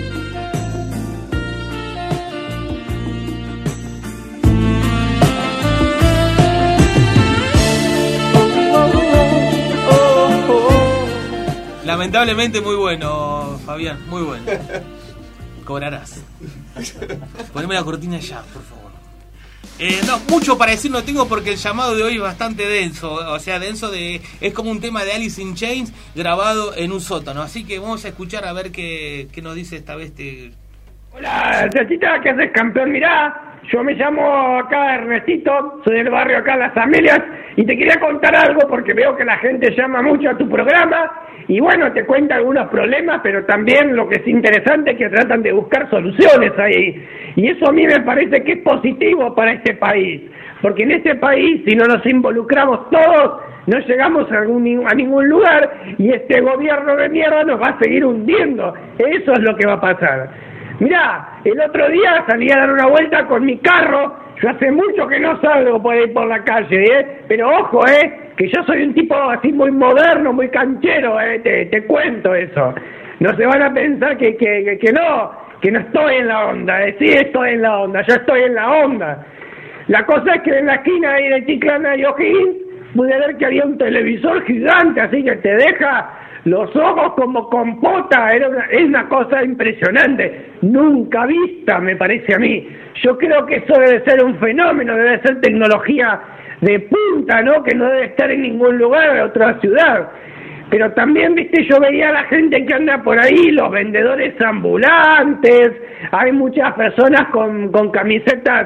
Lamentablemente muy bueno, Fabián, muy bueno. Cobrarás. Poneme la cortina ya, por favor. Eh, no, mucho para decir no tengo porque el llamado de hoy es bastante denso. O sea, denso de... Es como un tema de Alice in Chains grabado en un sótano. Así que vamos a escuchar a ver qué, qué nos dice esta vez este... Hola, chatita, ¿qué haces, campeón? Mirá, yo me llamo acá Ernestito, soy del barrio acá Las Amelias, y te quería contar algo porque veo que la gente llama mucho a tu programa, y bueno, te cuenta algunos problemas, pero también lo que es interesante es que tratan de buscar soluciones ahí, y eso a mí me parece que es positivo para este país, porque en este país, si no nos involucramos todos, no llegamos a, algún, a ningún lugar, y este gobierno de mierda nos va a seguir hundiendo, eso es lo que va a pasar. Mirá, el otro día salí a dar una vuelta con mi carro. Yo hace mucho que no salgo por ahí por la calle, ¿eh? Pero ojo, ¿eh? Que yo soy un tipo así muy moderno, muy canchero, ¿eh? Te, te cuento eso. No se van a pensar que, que, que, que no, que no estoy en la onda, ¿eh? Sí estoy en la onda, yo estoy en la onda. La cosa es que en la esquina ahí de Chiclana y O'Higgins pude ver que había un televisor gigante, así que te deja los ojos como compota. Era una, es una cosa impresionante, nunca vista, me parece a mí. Yo creo que eso debe ser un fenómeno, debe ser tecnología de punta, ¿no? Que no debe estar en ningún lugar de otra ciudad. Pero también, viste, yo veía a la gente que anda por ahí, los vendedores ambulantes, hay muchas personas con, con camisetas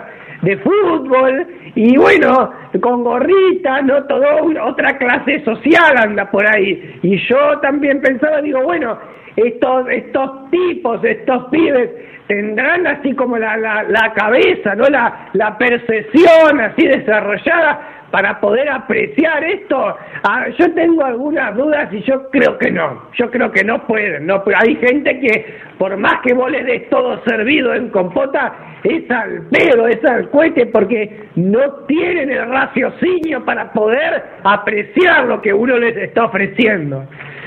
de fútbol, y bueno, con gorrita, no todo, otra clase social anda por ahí. Y yo también pensaba, digo, bueno, estos, estos tipos, estos pibes, tendrán así como la, la, la cabeza, ¿no? La, la percepción así desarrollada para poder apreciar esto. Ah, yo tengo algunas dudas y yo creo que no, yo creo que no pueden, no, hay gente que por más que vos le des todo servido en compota, es al pedo, es al cohete, porque no tienen el raciocinio para poder apreciar lo que uno les está ofreciendo.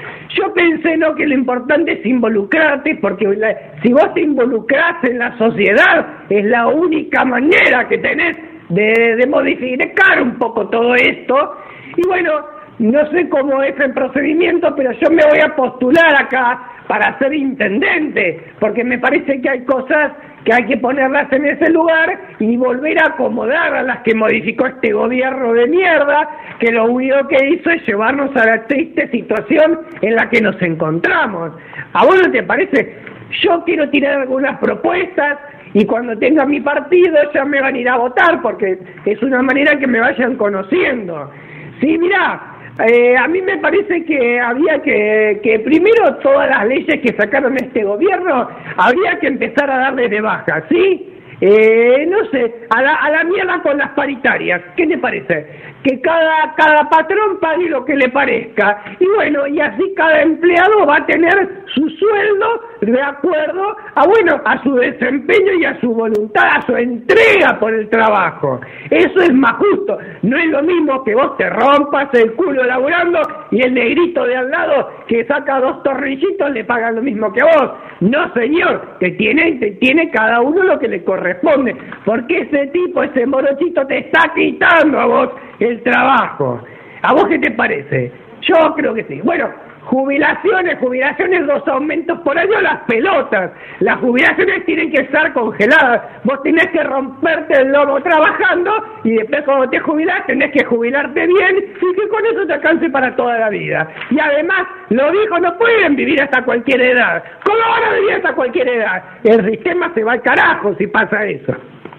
Yo pensé, no, que lo importante es involucrarte, porque la, si vos te involucrás en la sociedad, es la única manera que tenés de, de modificar un poco todo esto. Y bueno, no sé cómo es el procedimiento, pero yo me voy a postular acá para ser intendente, porque me parece que hay cosas que hay que ponerlas en ese lugar y volver a acomodar a las que modificó este gobierno de mierda, que lo único que hizo es llevarnos a la triste situación en la que nos encontramos. ¿A vos no te parece? Yo quiero tirar algunas propuestas y cuando tenga mi partido ya me van a ir a votar, porque es una manera que me vayan conociendo. Sí, mirá, Eh, a mí me parece que había que, que primero todas las leyes que sacaron este gobierno, habría que empezar a darles de baja, ¿sí? Eh, no sé, a la, a la mierda con las paritarias, ¿qué te parece? Que cada, cada patrón pague lo que le parezca, y bueno, y así cada empleado va a tener su sueldo de acuerdo a, bueno, a su desempeño y a su voluntad, a su entrega por el trabajo. Eso es más justo. No es lo mismo que vos te rompas el culo laburando y el negrito de al lado que saca dos tornillitos le paga lo mismo que a vos. No, señor, te tiene, te tiene cada uno lo que le corresponde, porque ese tipo, ese morochito te está quitando a vos el trabajo. ¿A vos qué te parece? Yo creo que sí. Bueno, jubilaciones, jubilaciones, dos aumentos por año, las pelotas. Las jubilaciones tienen que estar congeladas. Vos tenés que romperte el lomo trabajando y después cuando te jubilás tenés que jubilarte bien y que con eso te alcance para toda la vida. Y además, los viejos no pueden vivir hasta cualquier edad. ¿Cómo van a vivir hasta cualquier edad? El sistema se va al carajo si pasa eso.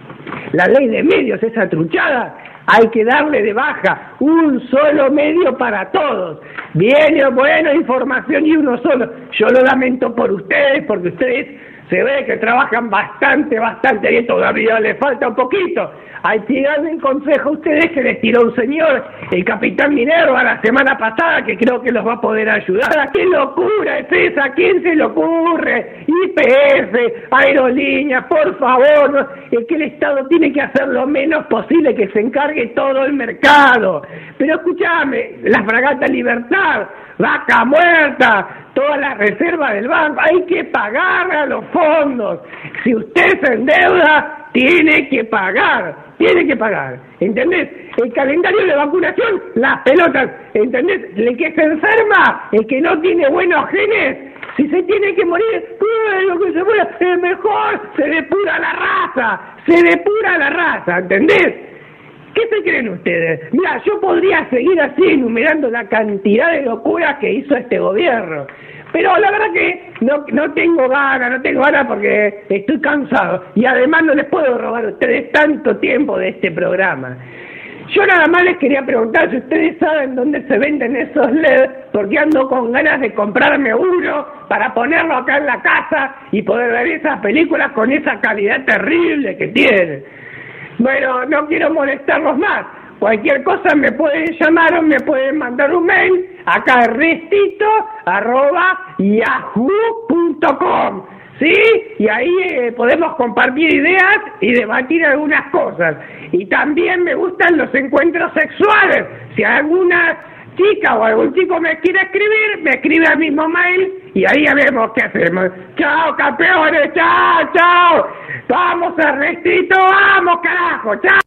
La ley de medios, esa truchada, hay que darle de baja, un solo medio para todos. Viene, bueno, información y uno solo. Yo lo lamento por ustedes, porque ustedes se ve que trabajan bastante, bastante bien, todavía les falta un poquito. Hay que darle un consejo a ustedes que les tiró un señor, el capitán Minerva, la semana pasada, que creo que los va a poder ayudar. ¿Qué locura es esa? ¿A quién se le ocurre? I P F, aerolíneas, por favor, ¿no? Es que el Estado tiene que hacer lo menos posible, que se encargue todo el mercado. Pero escúchame, la fragata Libertad, Vaca Muerta, toda la reserva del banco, hay que pagar a los fondos. Si usted se endeuda, tiene que pagar, tiene que pagar, ¿entendés? El calendario de vacunación, las pelotas, ¿entendés? El que se enferma, el que no tiene buenos genes, si se tiene que morir, lo que se muera, es mejor, se depura la raza, se depura la raza, ¿entendés? ¿Qué se creen ustedes? Mira, yo podría seguir así enumerando la cantidad de locuras que hizo este gobierno, pero la verdad que no, no tengo ganas, no tengo ganas porque estoy cansado y además no les puedo robar a ustedes tanto tiempo de este programa. Yo nada más les quería preguntar si ustedes saben dónde se venden esos L E D, porque ando con ganas de comprarme uno para ponerlo acá en la casa y poder ver esas películas con esa calidad terrible que tienen. Bueno, no quiero molestarlos más. Cualquier cosa me pueden llamar o me pueden mandar un mail acá ernestito arroba yahoo punto com, ¿sí? Y ahí eh, podemos compartir ideas y debatir algunas cosas. Y también me gustan los encuentros sexuales. Si alguna chica o algún chico me quiere escribir, me escribe al mismo mail y ahí ya vemos qué hacemos. Chao, campeones, chao, chao. Vamos, Ernestito, vamos, carajo, chao.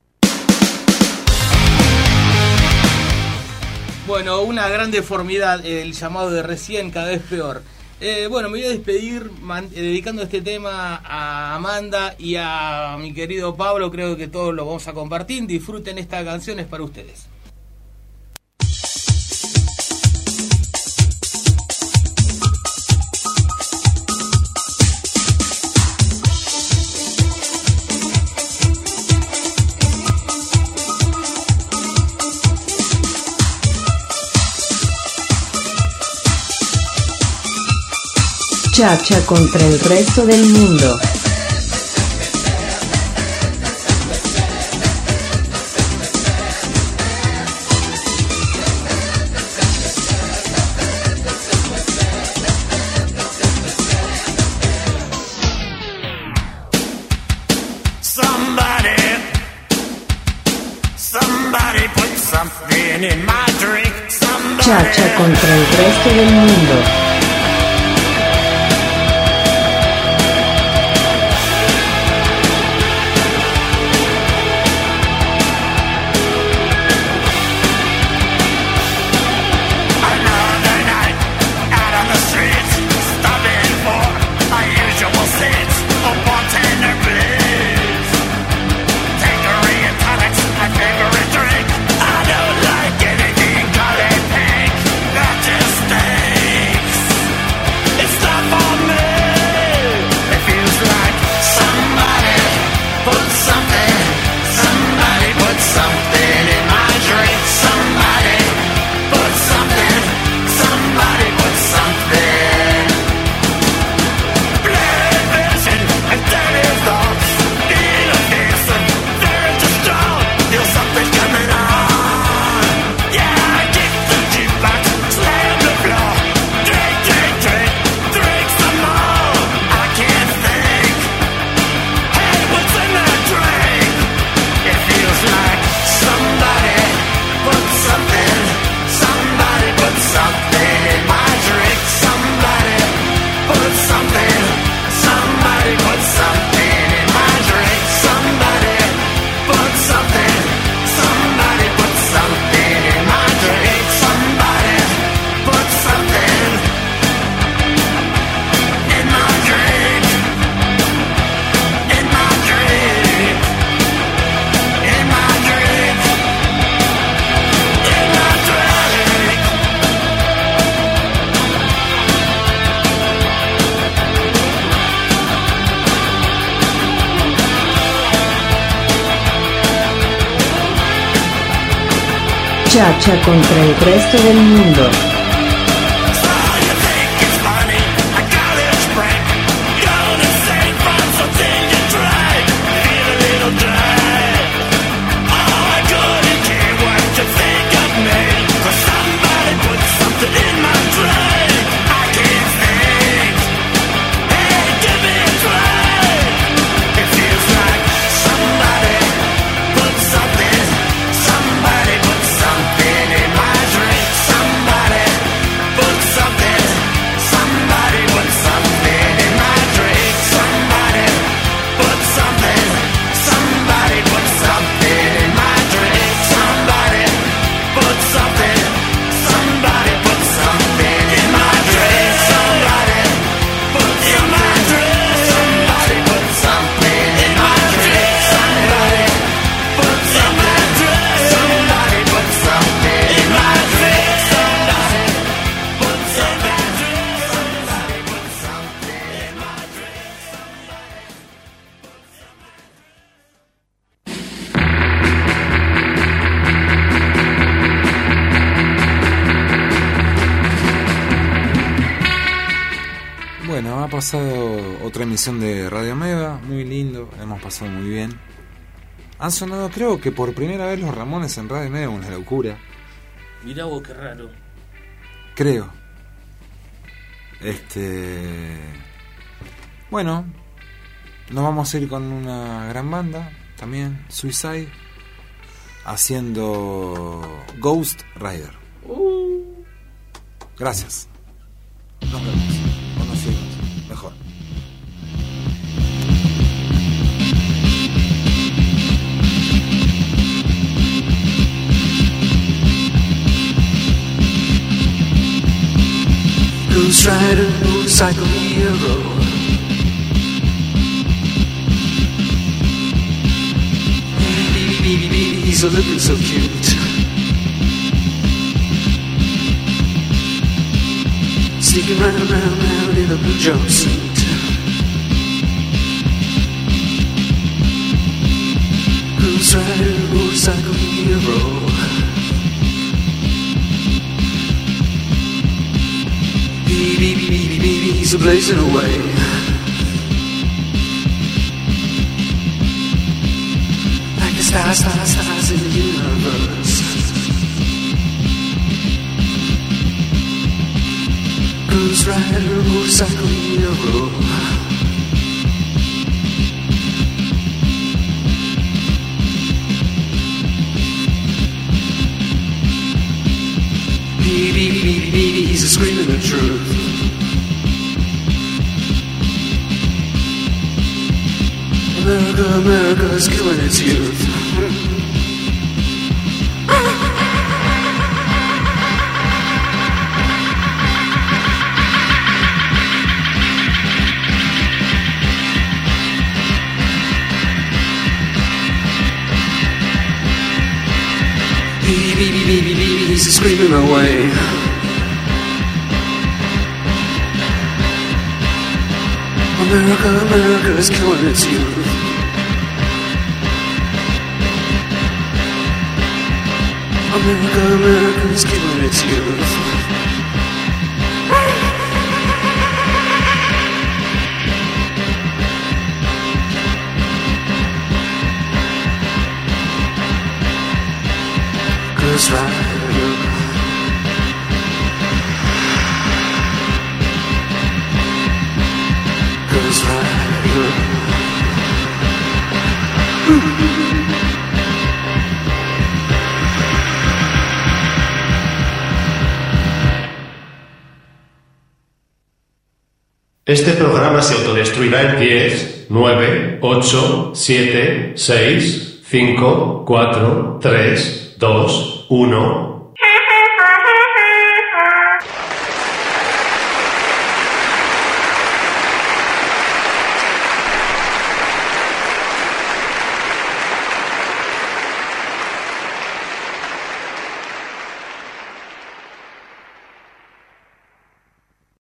Bueno, una gran deformidad, el llamado de recién, cada vez peor. Eh, bueno, me voy a despedir man, eh, dedicando este tema a Amanda y a mi querido Pablo. Creo que todos lo vamos a compartir. Disfruten esta canción, es para ustedes. Chacha contra el resto del mundo. Somebody, somebody put something in my drink. Somebody. Chacha contra el resto del mundo. Chacha contra el resto del mundo. Bueno, ha pasado otra emisión de Radio Ameba, muy lindo, hemos pasado muy bien. Han sonado, creo que por primera vez los Ramones en Radio Ameba, una locura. Mirá vos, qué raro. Creo. Este. Bueno, nos vamos a ir con una gran banda también, Suicide, haciendo Ghost Rider. Uh. Gracias. Nos vemos. O nos seguimos. Mejor. Ghost Rider, motorcycle hero. Baby, baby, baby, he's a looking so cute. Sneaking round, round, round in a blue jumpsuit. Ghost Rider, motorcycle hero. Baby, baby, baby, baby, he's are blazing away. Like the stars, stars, stars in the universe. Ghost rider, motorcycle hero. Beep, beep, beep, beep, he's a screaming the truth. America, America is killing its youth. Beep, beep, beep, beep, beep, he's screaming away. America, America is killing its youth. America, America is killing its youth. Ghost rider. Ghost rider. Este programa se autodestruirá en diez, nueve, ocho, siete, seis, cinco, cuatro, tres, dos, uno...